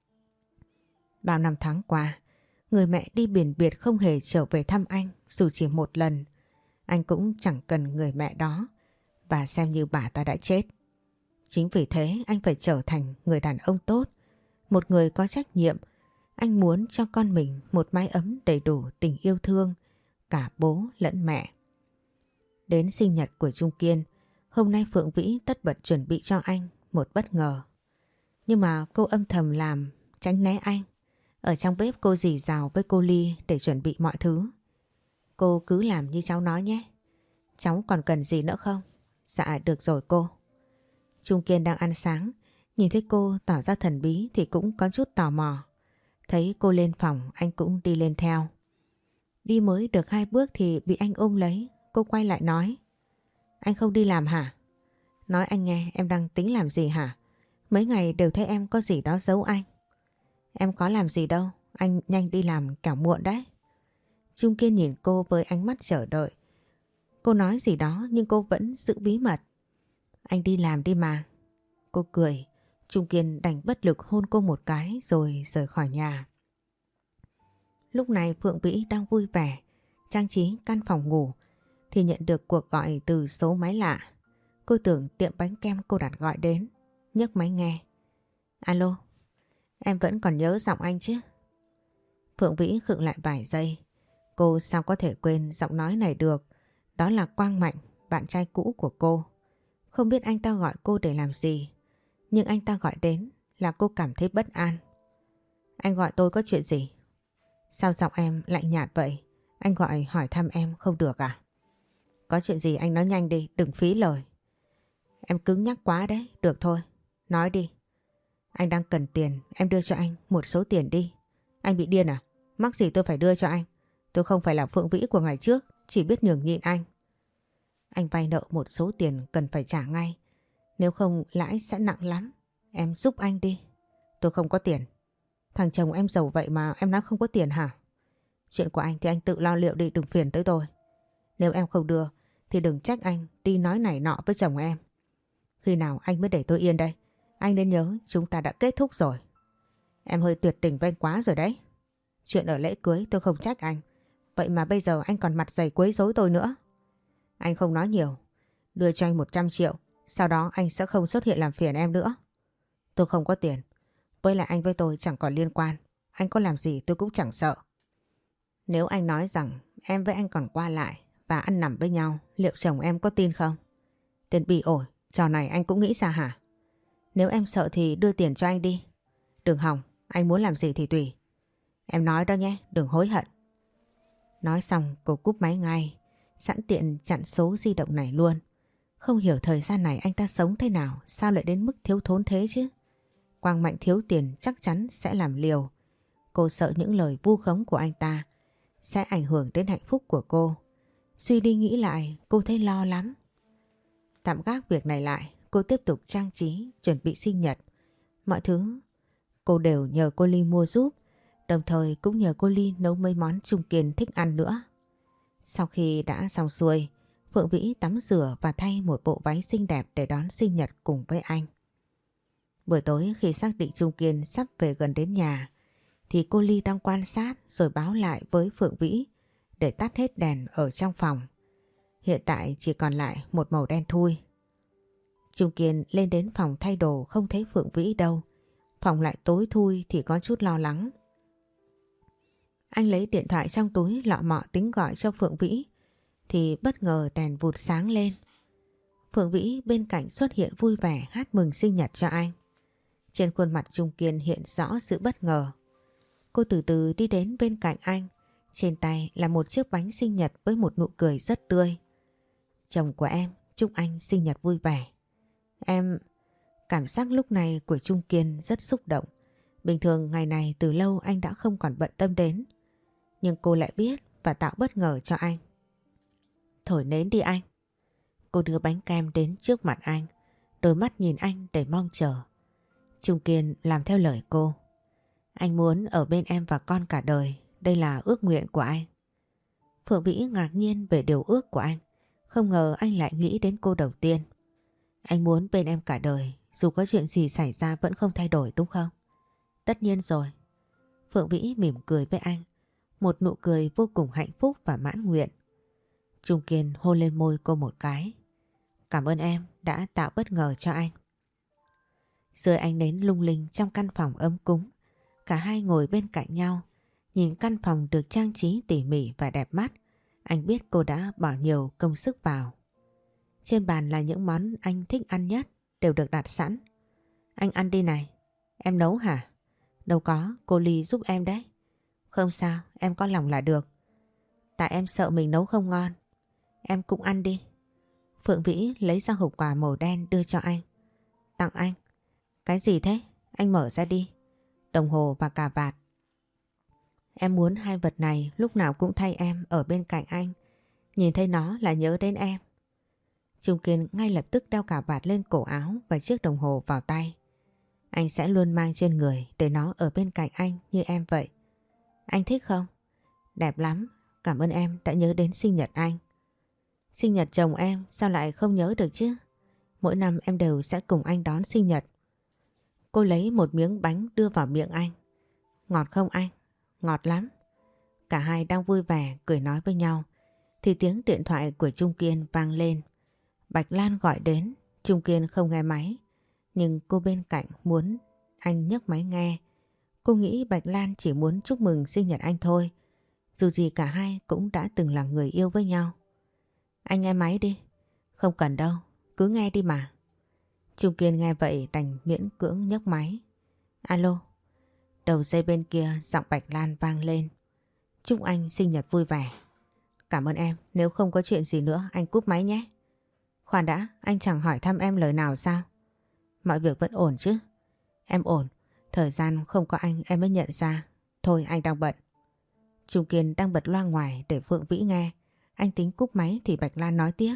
Bao năm tháng qua, người mẹ đi biển biệt không hề trở về thăm anh dù chỉ một lần. Anh cũng chẳng cần người mẹ đó, và xem như bà ta đã chết. Chính vì thế anh phải trở thành người đàn ông tốt, một người có trách nhiệm. Anh muốn cho con mình một mái ấm đầy đủ tình yêu thương, cả bố lẫn mẹ. Đến sinh nhật của Trung Kiên, hôm nay Phượng Vĩ tất bật chuẩn bị cho anh một bất ngờ. Nhưng mà cô âm thầm làm tránh né anh. Ở trong bếp cô rỉ rào với cô Ly để chuẩn bị mọi thứ. Cô cứ làm như cháu nói nhé. Cháu còn cần gì nữa không? Dạ được rồi cô. Trung Kiên đang ăn sáng, nhìn thấy cô tỏ ra thần bí thì cũng có chút tò mò. Thấy cô lên phòng anh cũng đi lên theo. Đi mới được 2 bước thì bị anh ôm lấy. Cô quay lại nói: Anh không đi làm hả? Nói anh nghe, em đang tính làm gì hả? Mấy ngày đều thấy em có gì đó giấu anh. Em có làm gì đâu, anh nhanh đi làm kẻo muộn đấy. Trung Kiên nhìn cô với ánh mắt chờ đợi. Cô nói gì đó nhưng cô vẫn giữ bí mật. Anh đi làm đi mà. Cô cười. Trung Kiên đành bất lực hôn cô một cái rồi rời khỏi nhà. Lúc này Phượng Vĩ đang vui vẻ trang trí căn phòng ngủ thì nhận được cuộc gọi từ số máy lạ. Cô tưởng tiệm bánh kem cô đặt gọi đến, nhấc máy nghe. Alo, em vẫn còn nhớ giọng anh chứ? Phượng Vĩ khựng lại vài giây. Cô sao có thể quên giọng nói này được? Đó là Quang Mạnh, bạn trai cũ của cô. Không biết anh ta gọi cô để làm gì, nhưng anh ta gọi đến là cô cảm thấy bất an. Anh gọi tôi có chuyện gì? Sao giọng em lạnh nhạt vậy? Anh gọi hỏi thăm em không được à? Có chuyện gì anh nói nhanh đi, đừng phí lời. Em cứng nhắc quá đấy, được thôi, nói đi. Anh đang cần tiền, em đưa cho anh một số tiền đi. Anh bị điên à? Mắc gì tôi phải đưa cho anh? Tôi không phải là Phượng Vĩ của ngày trước, chỉ biết nhường nhịn anh. Anh vay nợ một số tiền cần phải trả ngay. Nếu không lãi sẽ nặng lắm. Em giúp anh đi. Tôi không có tiền. Thằng chồng em giàu vậy mà em nói không có tiền hả? Chuyện của anh thì anh tự lo liệu đi, đừng phiền tới tôi. Nếu em không đưa thì đừng trách anh đi nói này nọ với chồng em. Khi nào anh mới để tôi yên đây? Anh nên nhớ chúng ta đã kết thúc rồi. Em hơi tuyệt tình với anh quá rồi đấy. Chuyện ở lễ cưới tôi không trách anh. Vậy mà bây giờ anh còn mặt dày quấy rối tôi nữa. Anh không nói nhiều. Đưa cho anh 100 triệu. Sau đó anh sẽ không xuất hiện làm phiền em nữa. Tôi không có tiền. Với lại anh với tôi chẳng còn liên quan. Anh có làm gì tôi cũng chẳng sợ. Nếu anh nói rằng em với anh còn qua lại và ăn nằm với nhau, liệu chồng em có tin không? Tiền bị ổi, trò này anh cũng nghĩ ra hả? Nếu em sợ thì đưa tiền cho anh đi. Đừng hòng, anh muốn làm gì thì tùy. Em nói đó nhé, đừng hối hận. Nói xong cô cúp máy ngay, sẵn tiện chặn số di động này luôn. Không hiểu thời gian này anh ta sống thế nào, sao lại đến mức thiếu thốn thế chứ? Quang Mạnh thiếu tiền chắc chắn sẽ làm liều. Cô sợ những lời vu khống của anh ta sẽ ảnh hưởng đến hạnh phúc của cô. Suy đi nghĩ lại, cô thấy lo lắm. Tạm gác việc này lại, cô tiếp tục trang trí, chuẩn bị sinh nhật. Mọi thứ cô đều nhờ cô Ly mua giúp, đồng thời cũng nhờ cô Ly nấu mấy món Trung Kiên thích ăn nữa. Sau khi đã xong xuôi, Phượng Vĩ tắm rửa và thay một bộ váy xinh đẹp để đón sinh nhật cùng với anh. Buổi tối khi xác định Trung Kiên sắp về gần đến nhà, thì cô Ly đang quan sát rồi báo lại với Phượng Vĩ để tắt hết đèn ở trong phòng. Hiện tại chỉ còn lại một màu đen thui. Trung Kiên lên đến phòng thay đồ không thấy Phượng Vĩ đâu. phòng lại tối thui thì có chút lo lắng. Anh lấy điện thoại trong túi lọ mọ tính gọi cho Phượng Vĩ thì bất ngờ đèn vụt sáng lên. Phượng Vĩ bên cạnh xuất hiện vui vẻ hát mừng sinh nhật cho anh. Trên khuôn mặt Trung Kiên hiện rõ sự bất ngờ. Cô từ từ đi đến bên cạnh anh. Trên tay là một chiếc bánh sinh nhật với một nụ cười rất tươi. Chồng của em chúc anh sinh nhật vui vẻ. Em... Cảm giác lúc này của Trung Kiên rất xúc động. Bình thường ngày này từ lâu anh đã không còn bận tâm đến. Nhưng cô lại biết và tạo bất ngờ cho anh. Thổi nến đi anh. Cô đưa bánh kem đến trước mặt anh. Đôi mắt nhìn anh đầy mong chờ. Trung Kiên làm theo lời cô. Anh muốn ở bên em và con cả đời. Đây là ước nguyện của anh. Phượng Vĩ ngạc nhiên về điều ước của anh. Không ngờ anh lại nghĩ đến cô đầu tiên. Anh muốn bên em cả đời. Dù có chuyện gì xảy ra vẫn không thay đổi đúng không? Tất nhiên rồi. Phượng Vĩ mỉm cười với anh. Một nụ cười vô cùng hạnh phúc và mãn nguyện. Trung Kiên hôn lên môi cô một cái. Cảm ơn em đã tạo bất ngờ cho anh. Dưới ánh nến lung linh trong căn phòng ấm cúng, cả hai ngồi bên cạnh nhau, nhìn căn phòng được trang trí tỉ mỉ và đẹp mắt. Anh biết cô đã bỏ nhiều công sức vào. Trên bàn là những món anh thích ăn nhất, đều được đặt sẵn. Anh ăn đi này. Em nấu hả? Đâu có, cô Ly giúp em đấy. Không sao, em có lòng là được. Tại em sợ mình nấu không ngon. Em cũng ăn đi. Phượng Vĩ lấy ra hộp quà màu đen đưa cho anh. Tặng anh. Cái gì thế? Anh mở ra đi. Đồng hồ và cà vạt. Em muốn hai vật này lúc nào cũng thay em ở bên cạnh anh. Nhìn thấy nó là nhớ đến em. Trung Kiên ngay lập tức đeo cà vạt lên cổ áo và chiếc đồng hồ vào tay. Anh sẽ luôn mang trên người để nó ở bên cạnh anh như em vậy. Anh thích không? Đẹp lắm. Cảm ơn em đã nhớ đến sinh nhật anh. Sinh nhật chồng em sao lại không nhớ được chứ? Mỗi năm em đều sẽ cùng anh đón sinh nhật. Cô lấy một miếng bánh đưa vào miệng anh. Ngọt không anh? Ngọt lắm. Cả hai đang vui vẻ cười nói với nhau thì tiếng điện thoại của Trung Kiên vang lên. Bạch Lan gọi đến. Trung Kiên không nghe máy, nhưng cô bên cạnh muốn anh nhấc máy nghe. Cô nghĩ Bạch Lan chỉ muốn chúc mừng sinh nhật anh thôi. Dù gì cả hai cũng đã từng là người yêu với nhau. Anh nghe máy đi. Không cần đâu, cứ nghe đi mà. Trung Kiên nghe vậy đành miễn cưỡng nhấc máy. Alo. Đầu dây bên kia giọng Bạch Lan vang lên. Chúc anh sinh nhật vui vẻ. Cảm ơn em, nếu không có chuyện gì nữa anh cúp máy nhé. Khoan đã, anh chẳng hỏi thăm em lời nào sao? Mọi việc vẫn ổn chứ? Em ổn, thời gian không có anh em mới nhận ra. Thôi anh đang bận. Trung Kiên đang bật loa ngoài để Phượng Vĩ nghe. Anh tính cúp máy thì Bạch Lan nói tiếp.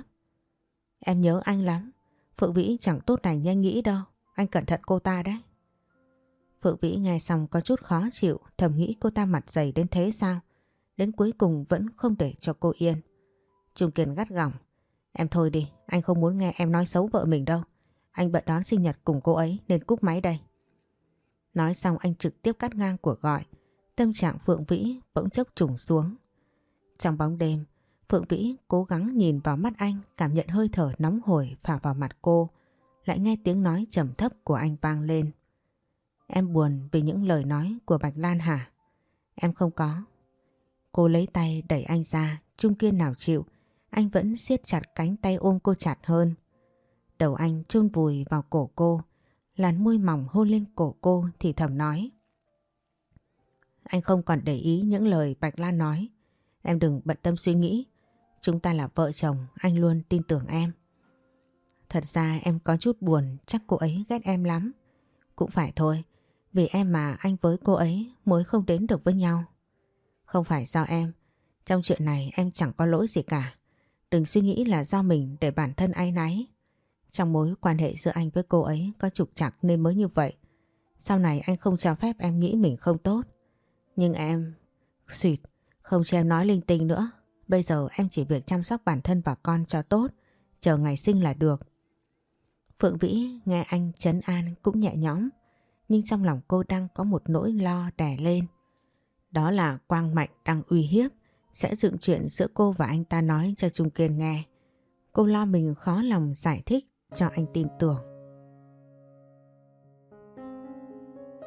Em nhớ anh lắm. Phượng Vĩ chẳng tốt này như anh nghĩ đâu. Anh cẩn thận cô ta đấy. Phượng Vĩ nghe xong có chút khó chịu, thầm nghĩ cô ta mặt dày đến thế sao? Đến cuối cùng vẫn không để cho cô yên. Trung Kiên gắt gỏng. Em thôi đi, anh không muốn nghe em nói xấu vợ mình đâu. Anh bận đón sinh nhật cùng cô ấy nên cúp máy đây. Nói xong anh trực tiếp cắt ngang cuộc gọi. Tâm trạng Phượng Vĩ bỗng chốc trùng xuống. Trong bóng đêm, Phượng Vĩ cố gắng nhìn vào mắt anh, cảm nhận hơi thở nóng hổi phả vào mặt cô. Lại nghe tiếng nói trầm thấp của anh vang lên. Em buồn vì những lời nói của Bạch Lan hả? Em không có. Cô lấy tay đẩy anh ra, Trung Kiên nào chịu. Anh vẫn siết chặt cánh tay ôm cô chặt hơn. Đầu anh chôn vùi vào cổ cô, làn môi mỏng hôn lên cổ cô thì thầm nói. Anh không còn để ý những lời Bạch Lan nói. Em đừng bận tâm suy nghĩ. Chúng ta là vợ chồng, anh luôn tin tưởng em. Thật ra em có chút buồn, chắc cô ấy ghét em lắm. Cũng phải thôi, vì em mà anh với cô ấy mới không đến được với nhau. Không phải do em, trong chuyện này em chẳng có lỗi gì cả. Đừng suy nghĩ là do mình để bản thân áy náy. Trong mối quan hệ giữa anh với cô ấy có trục trặc nên mới như vậy. Sau này anh không cho phép em nghĩ mình không tốt. Nhưng em... Xuyệt, không cho em nói linh tinh nữa. Bây giờ em chỉ việc chăm sóc bản thân và con cho tốt. Chờ ngày sinh là được. Phượng Vĩ nghe anh trấn an cũng nhẹ nhõm. Nhưng trong lòng cô đang có một nỗi lo đè lên. Đó là Quang Mạnh đang uy hiếp sẽ dựng chuyện giữa cô và anh ta nói cho Trung Kiên nghe. Cô lo mình khó lòng giải thích cho anh tin tưởng.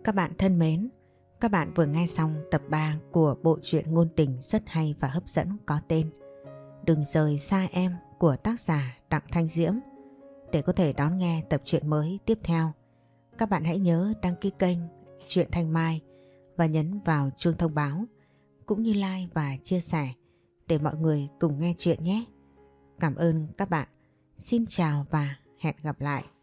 Các bạn thân mến, các bạn vừa nghe xong tập 3 của bộ truyện ngôn tình rất hay và hấp dẫn có tên Đừng rời xa em của tác giả Đặng Thanh Diễm. Để có thể đón nghe tập truyện mới tiếp theo, các bạn hãy nhớ đăng ký kênh Truyện Thanh Mai và nhấn vào chuông thông báo, cũng như like và chia sẻ để mọi người cùng nghe chuyện nhé. Cảm ơn các bạn. Xin chào và hẹn gặp lại.